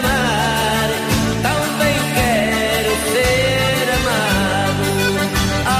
Para te amar, também quero ser amado.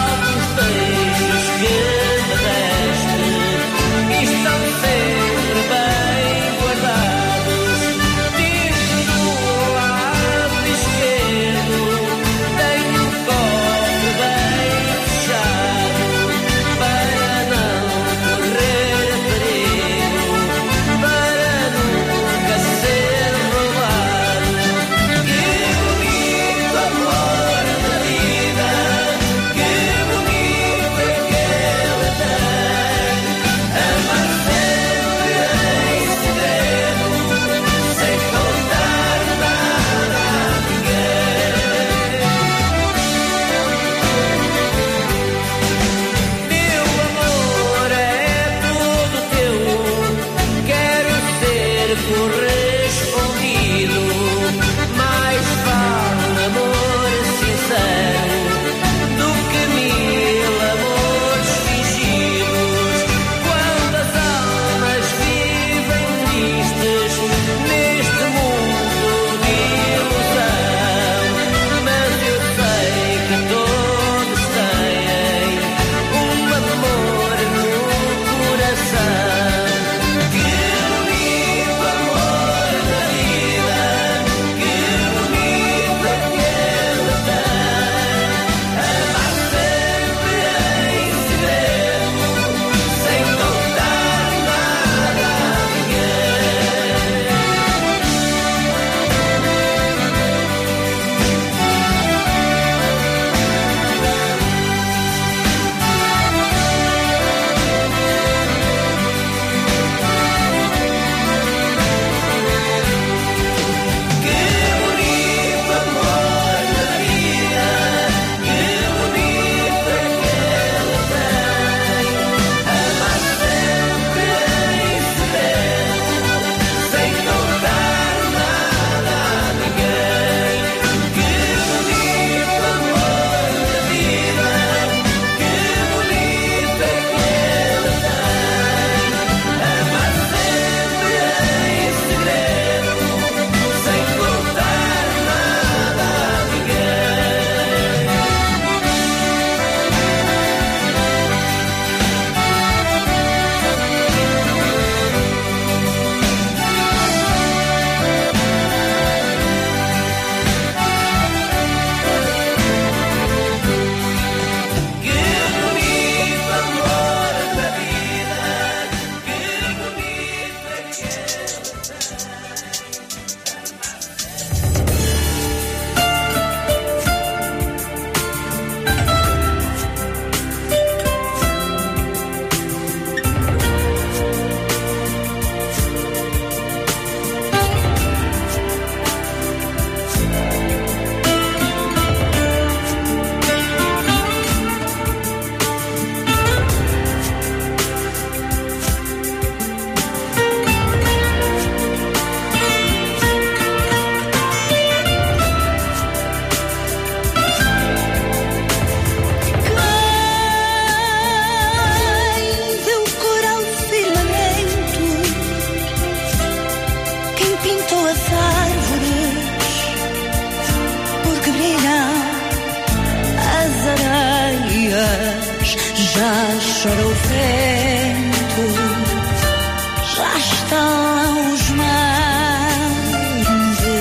Já chora o vento, já estão os mares.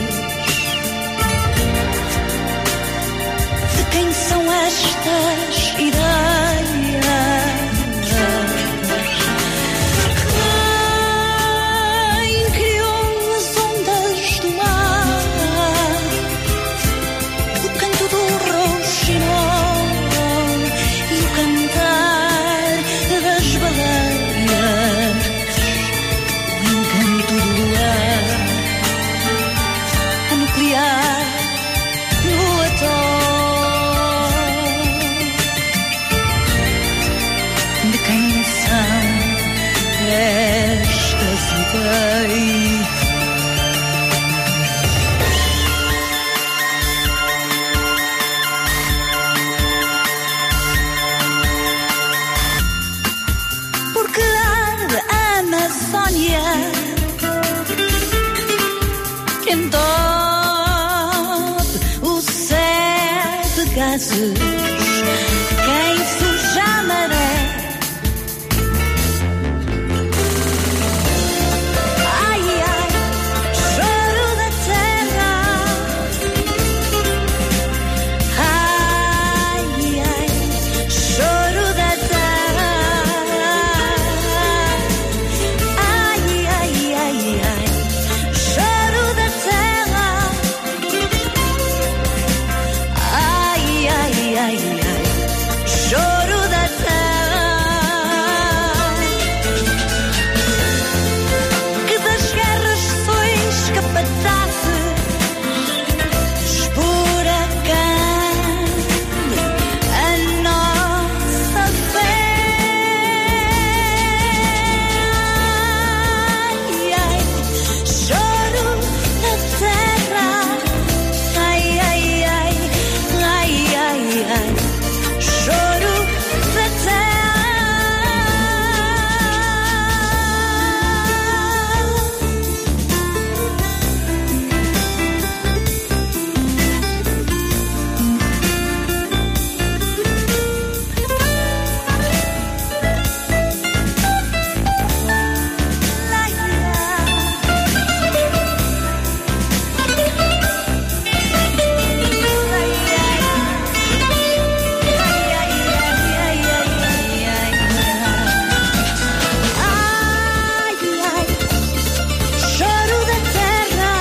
De quem são estas ideias? Quem criou as ondas do mar? O canto do rouxinol e o cantar das baleias, o encanto do luar a nuclear no atol. De quem são estas ideias? Porque arde a Amazónia, quem dobe o céu de gases, quem suja a maré. Ai, ai, choro da terra. Ai, ai, choro da terra. Ai, ai, ai, ai, choro da terra. Ai, ai, ai, ai, choro da terra. Que das guerras sois capatazes, esburacando a nossa fé. Ai, ai, choro da terra. Ai, ai, ai, ai, ai, ai, choro da terra. Ai, ai, choro da terra.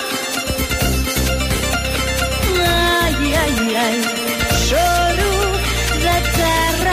Ai, ai, ai, choro da terra.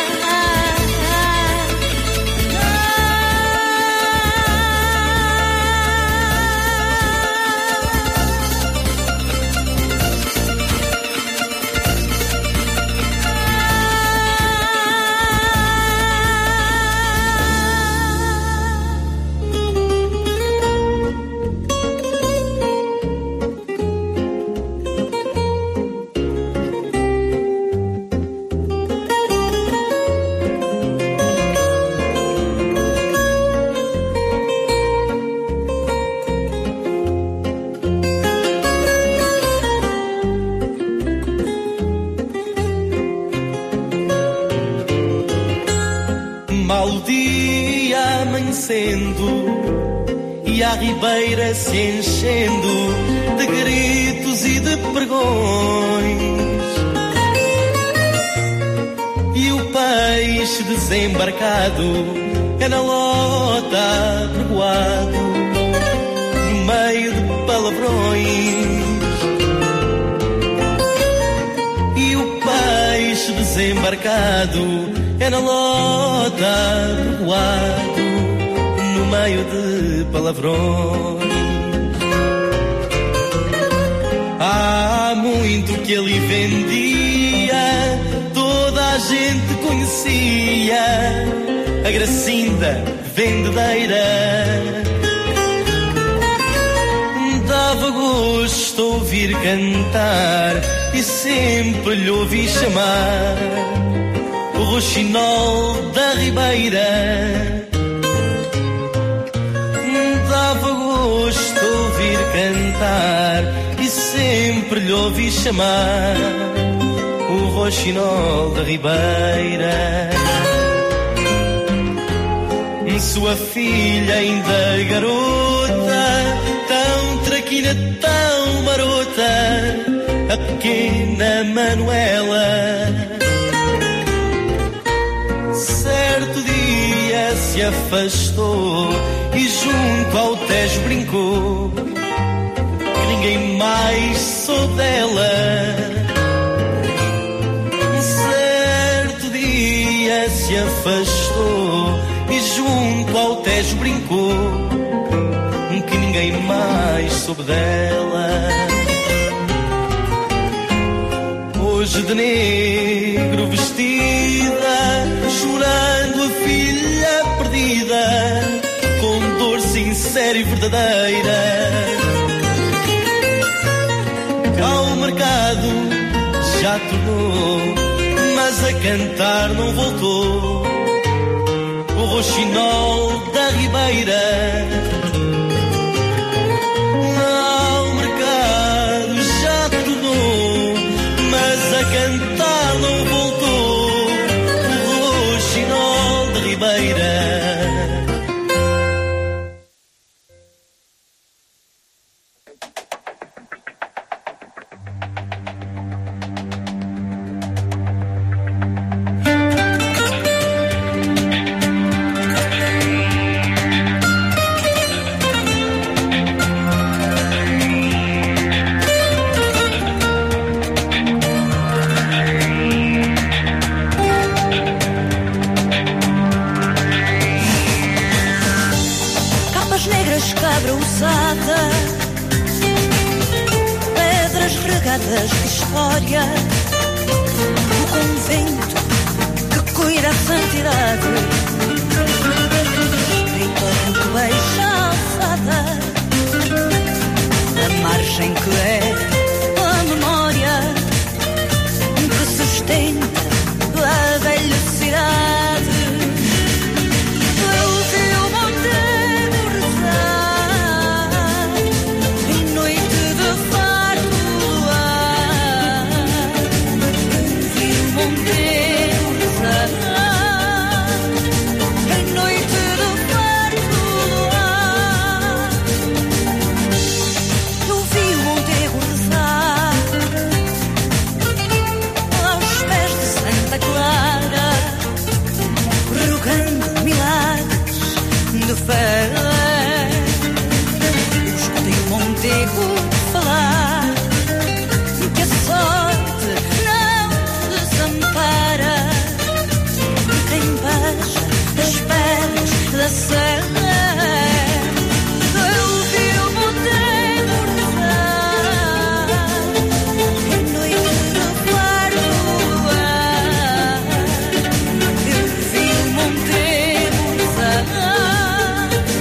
Mal o dia amanhecendo e a ribeira se enchendo de gritos e de pregões, e o peixe desembarcado é na lota pregoado no meio de palavrões, e o peixe desembarcado é na lota pregoado no meio de palavrões. Há muito que ele vendia, toda a gente conhecia, a Gracinda vendedeira. Dava gosto ouvir cantar e sempre lhe ouvi chamar o Rouxinol da Ribeira. Dava gosto ouvir cantar e sempre lhe ouvi chamar o Roxinol da Ribeira. Sua filha ainda garota, tão traquina, tão marota, a pequena Manuela. Certo dia se afastou e junto ao Tejo brincou, que ninguém mais soube dela. Certo dia se afastou e junto ao Tejo brincou, que ninguém mais soube dela. Hoje de negro vestida, chorando a filha perdida, com dor sincera e verdadeira. Ao mercado já tornou, mas a cantar não voltou. O Roxinol da Ribeira. Ao mercado já tornou, mas a cantar não voltou. O Roxinol da Ribeira. Pedras regadas de história, o convento que cuida a santidade, em torno que beija a alçada, a margem que é a memória que sustenta a velha cidade. Escutei Montego falar que a sorte não desampara quem beija as pedras da serra. Eu vi o Montego rezar em noite de claro luar. Eu vi o Montego rezar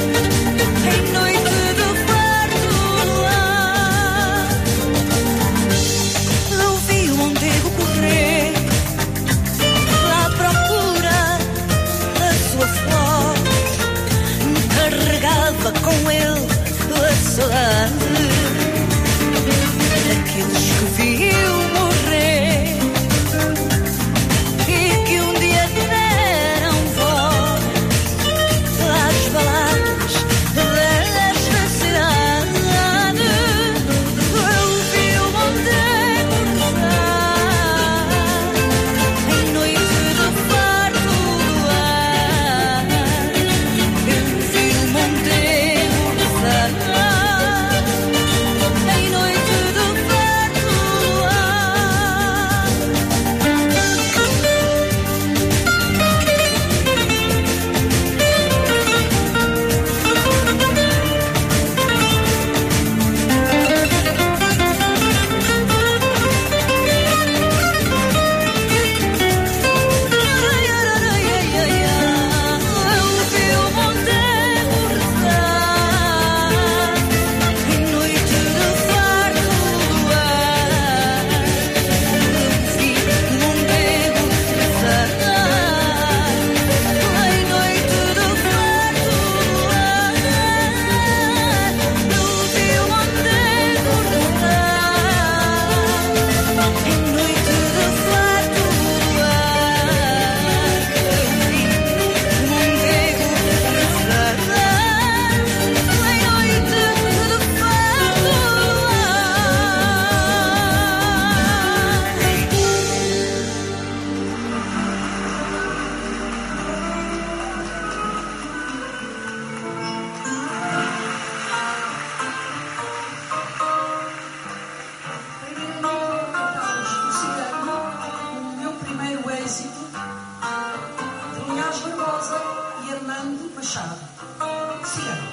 Machado. Cigano.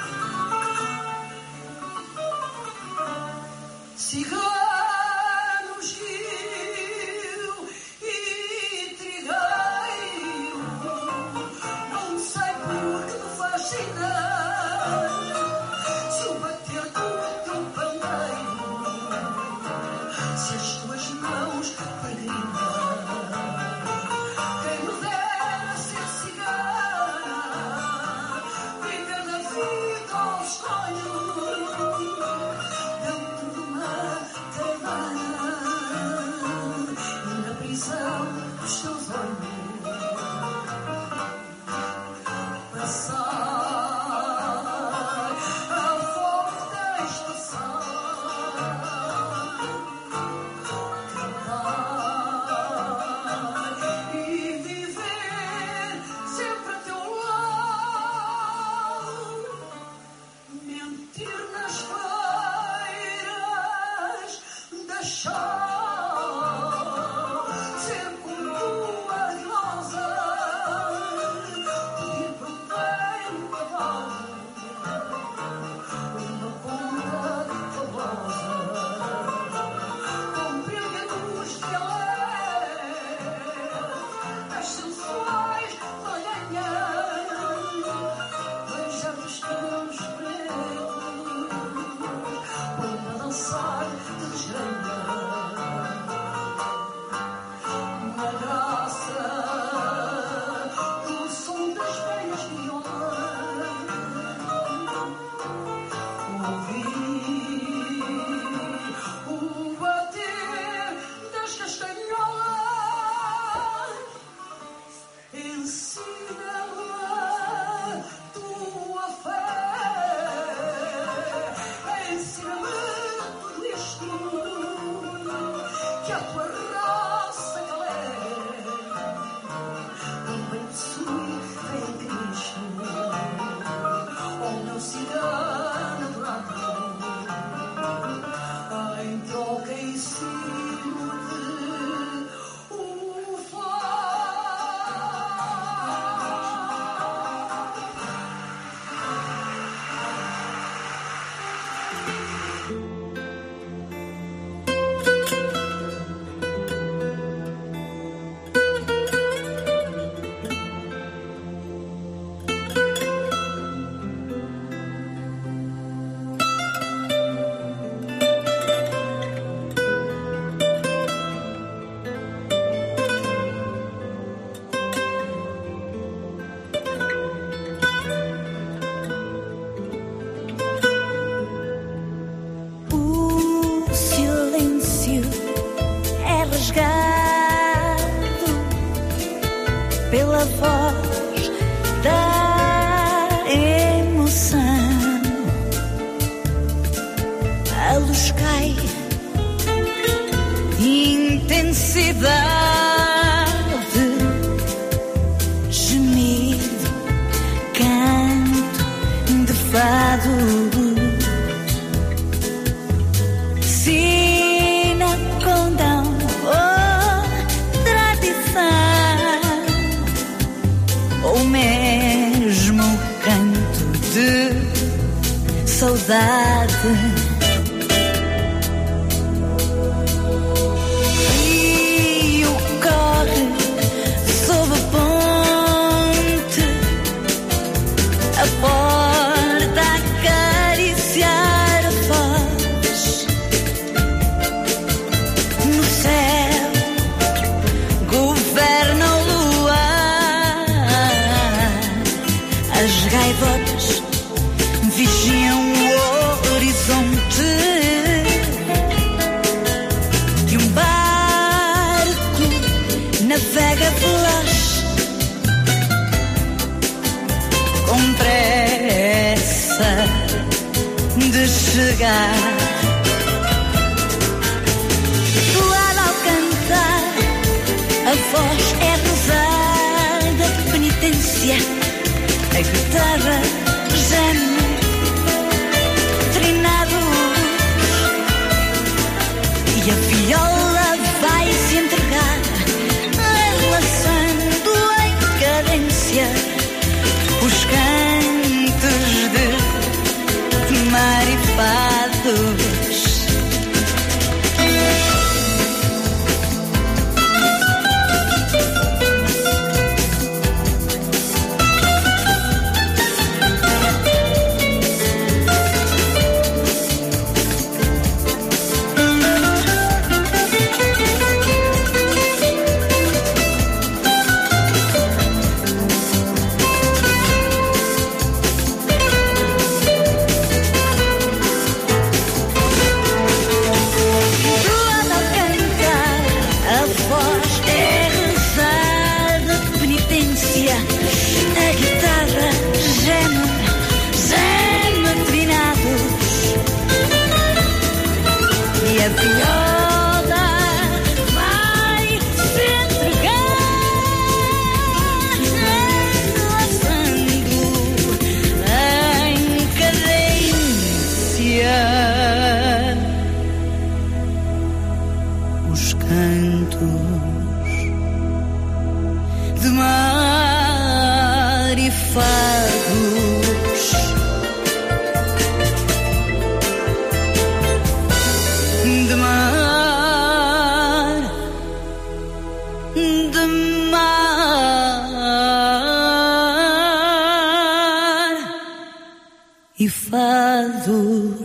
Cigano, Gil e Trigueiro, não sei por que me fascina se o bater do teu pandeiro, se as tuas mãos peregrinam. Quem me dera ser cigana, viver na vida aos sonhos, dentro de uma caravana e na prisão dos teus olhos. Passar a fome da estação, cantar e viver sempre a teu lado, mentir nas feiras da chão, ser como tua rosa, pedir por bem um cavalo, uma conta famosa, com brilhantes de alegre, as sensuais manhãs, beijando os teus pretos, põe a dançar de desgrana, na graça do som das veias violas, ouvir o bater das castanholas, ensina-me a tua fé, ensina-me tudo isto, que a tua raça galera também possui fé em Cristo. Oh, meu cigano adorado, em troca ensino-te o fado. O silêncio é rasgado pela voz da emoção. A luz cai, intensidade, gemido, canto de fado. Sina, condão, oh, tradição, ou mesmo canto de saudade. Rio corre sob a ponte, a porta a acariciar a voz. No céu governa o luar, as gaivotas vigiam o horizonte. E um barco navega veloz, com pressa de chegar. Do lado ao cantar, a voz é rosada de penitência, a guitarra geme, trinados, e a viola vai se entregar, relaxando em cadência, buscando cadência, a guitarra geme trinados e a viola vai se entregando, avançando em cadência. Os cantos de mar e fados, de mar e fados.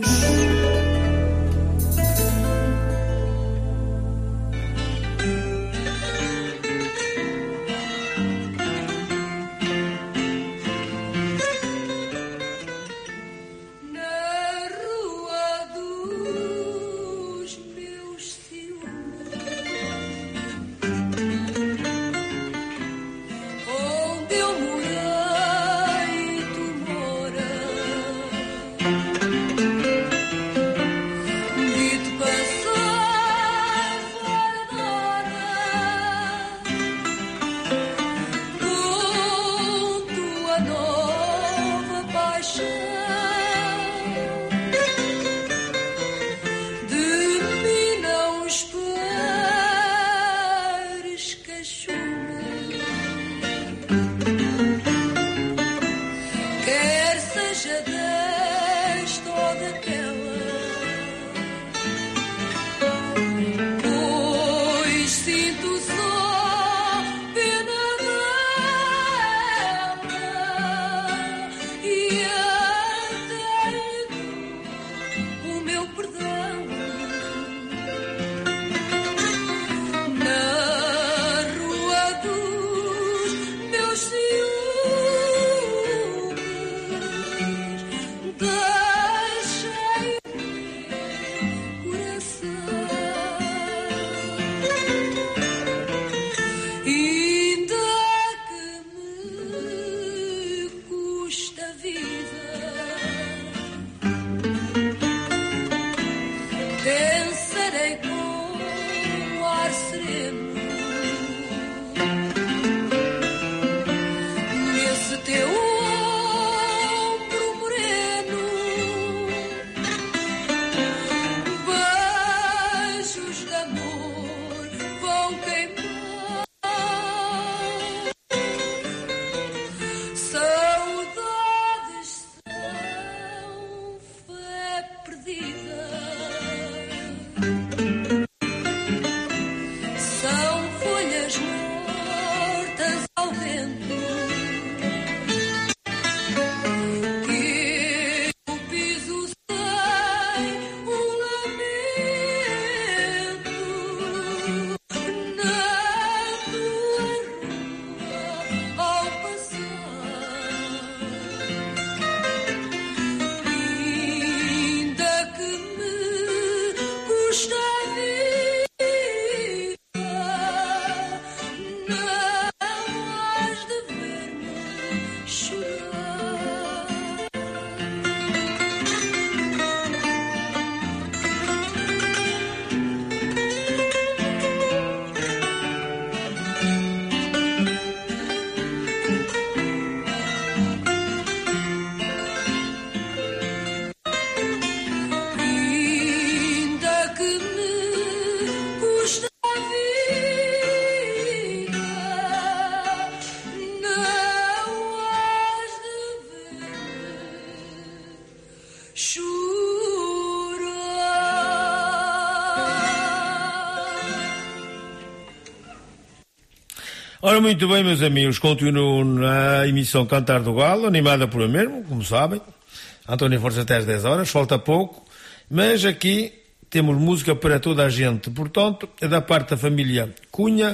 Ora, muito bem, meus amigos, continuo na emissão Cantar do Galo, animada por eu mesmo, como sabem. António Força até às 10 horas, falta pouco, mas aqui temos música para toda a gente. Portanto, é da parte da família Cunha,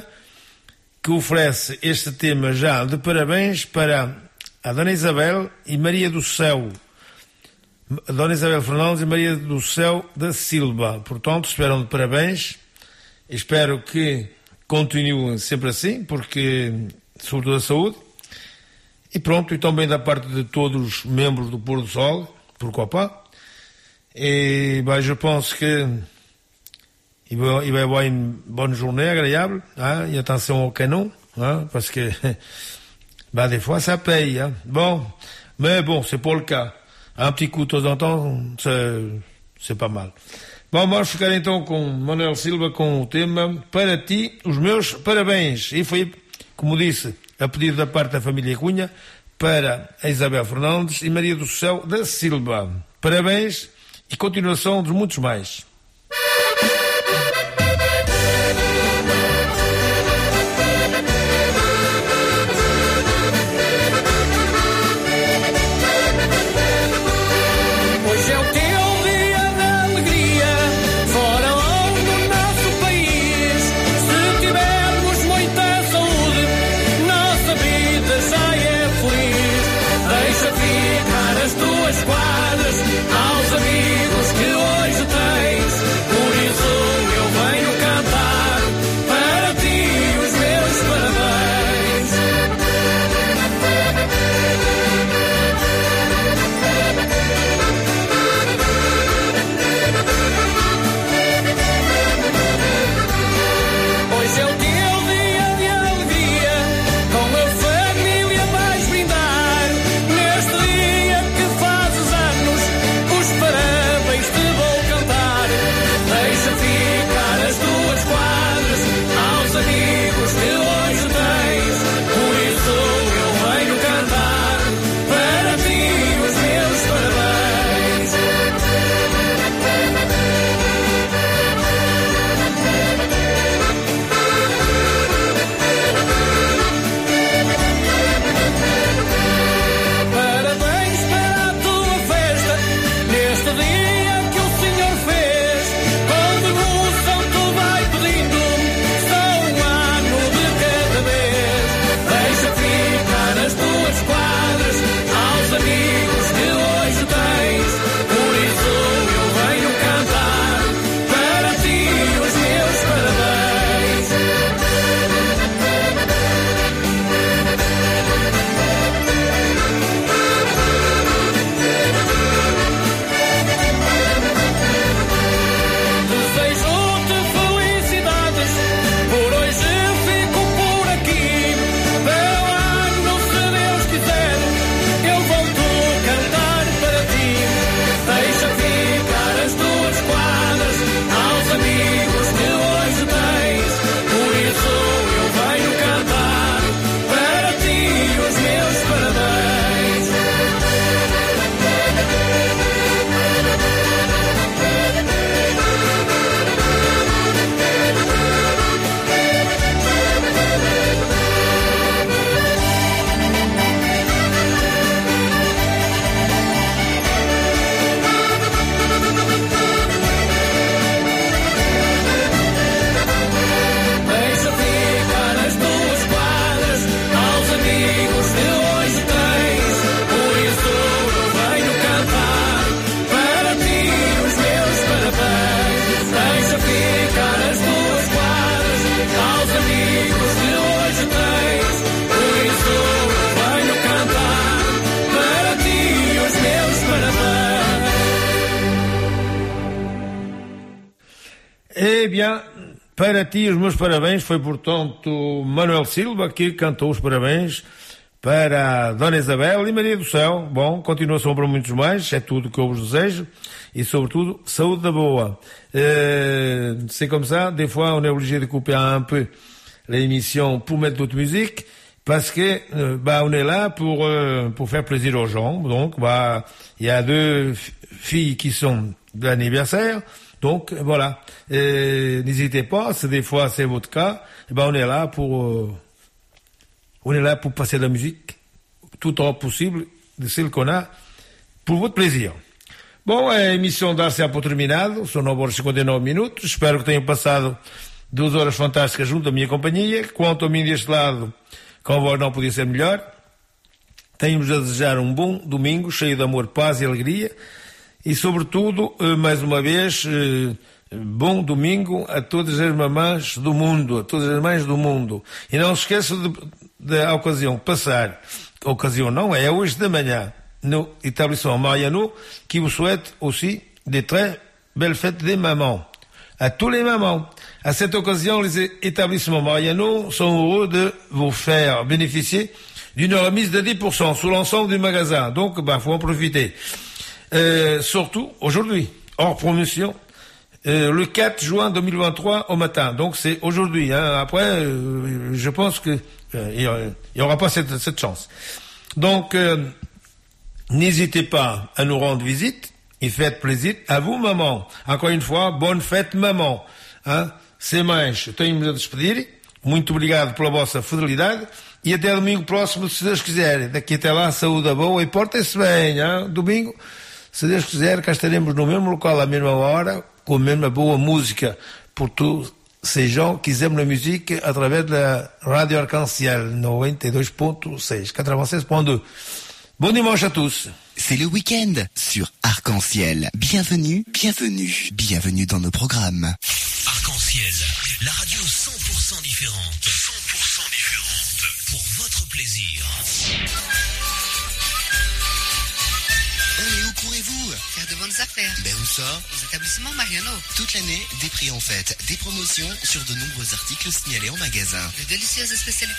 que oferece este tema já de parabéns para a Dona Isabel e Maria do Céu. A Dona Isabel Fernandes e Maria do Céu da Silva. Portanto, esperam de parabéns. Espero que continuem sempre assim, porque, sobretudo a saúde. E pronto, e também da parte de todos os membros do Pôr do Sol, pourquoi pas. Et je pense que il va y avoir une bonne journée agréable, hein, et attention au canon, hein, parce que des fois ça paye, hein. Bon, mais bon, c'est pas le cas. Un petit coup de temps en temps, c'est pas mal. Bom, vamos ficar então com Manuel Silva com o tema Para Ti, os meus parabéns. E foi, como disse, a pedido da parte da família Cunha, para a Isabel Fernandes e Maria do Céu da Silva. Parabéns e continuação de muitos mais. Hoje é o teu dia de alegria, fora ou no nosso país. Se tivermos muita saúde, nossa vida já é feliz. Deixa ficar as tuas quadras aos amigos que hoje tens. Por isso eu venho cantar para ti os meus parabéns. Hoje é o teu dia de alegria, com a família vais brindar. Neste dia que fazes anos, os parabéns te vou cantar. Deixa ficar as tuas quadras aos amigos que hoje tens. Por isso eu venho cantar para ti os meus parabéns. Parabéns para a tua festa, neste dia que o Senhor fez. Com devoção tu vai pedindo, só um ano de cada vez. Deixa ficar as tuas quadras aos amigos que hoje tens. Por isso eu venho cantar para ti os meus parabéns. Desejo-te felicidades, por hoje fico por aqui. Para o ano, se Deus quiser, eu volto cantar para ti. Deixa ficar as tuas quadras aos amigos que hoje tens. Por isso eu venho cantar para ti os meus parabéns. Deixa ficar as tuas quadras aos amigos que hoje tens. Por isso eu venho cantar para ti os meus parabéns. Deixa ficar as tuas quadras aos amigos que hoje tens. Por isso eu venho cantar para ti os meus parabéns. Eh bien, para ti os meus parabéns foi, portanto, Manuel Silva que cantou os parabéns para Dona Isabel e Maria do Céu. Bom, continuação para muitos mais, é tudo que eu vos desejo e, sobretudo, saúde da boa. C'est comme ça, des fois on est obligé de couper un peu l'émission pour mettre d'autres musiques parce que on est là pour faire plaisir aux gens. Donc, il y a deux filles qui sont de l'anniversaire. Donc, voilà. N'hésitez pas, si des fois c'est votre cas, on est là pour passer de la musique tout au possible de celle qu'on a pour votre plaisir. Bom, a emissão dá-se por terminado, são 9 horas e 59 minutos. Espero que tenham passado 2 horas fantásticas junto à minha companhia. Quanto a mim deste lado, com vós não podia ser melhor. Tenho-vos a desejar um bom domingo, cheio de amor, paz e alegria. E, sobretudo, mais uma vez, bom domingo a todas as mamães do mundo, a todas as mães do mundo. E não se esqueçam da ocasião passar, ocasião não, é hoje de manhã, no établissement Mariano, qui vous souhaite aussi de très belles fêtes des mamans. À tous les mamans. À cette occasion, les établissements Mariano sont heureux de vous faire bénéficier d'une remise de 10% sur l'ensemble du magasin. Donc, faut en profiter. Surtout, aujourd'hui, hors promotion, le 4 juin 2023 au matin. Donc, c'est aujourd'hui. Après, je pense que il y aura pas cette chance. Donc, n'hésitez pas à nous rendre visite et faites plaisir à vous, maman. Encore une fois, bonne fête, maman. Sem mais, tenho-me a despedir. Muito obrigado pela vossa fidelidade e até domingo próximo, se Deus quiser. Daqui até lá, saúde boa e portem-se bem. Domingo, se Deus quiser, cá estaremos no mesmo local à mesma hora, com a mesma boa música pour tous ces gens qui aiment la musique à travers de la Radio Arc-en-Ciel 92.6, 96.2. Bon dimanche à tous. C'est le week-end sur Arc-en-Ciel. Bienvenue, bienvenue, bienvenue dans nos programmes. Arc-en-Ciel, la radio 100% différente. 100% différente. Pour votre plaisir. On est où courez-vous? Faire de bonnes affaires. Ben où ça? Aux établissements Mariano. Toute l'année, des prix en fête, des promotions sur de nombreux articles signalés en magasin. De délicieuses spécialités.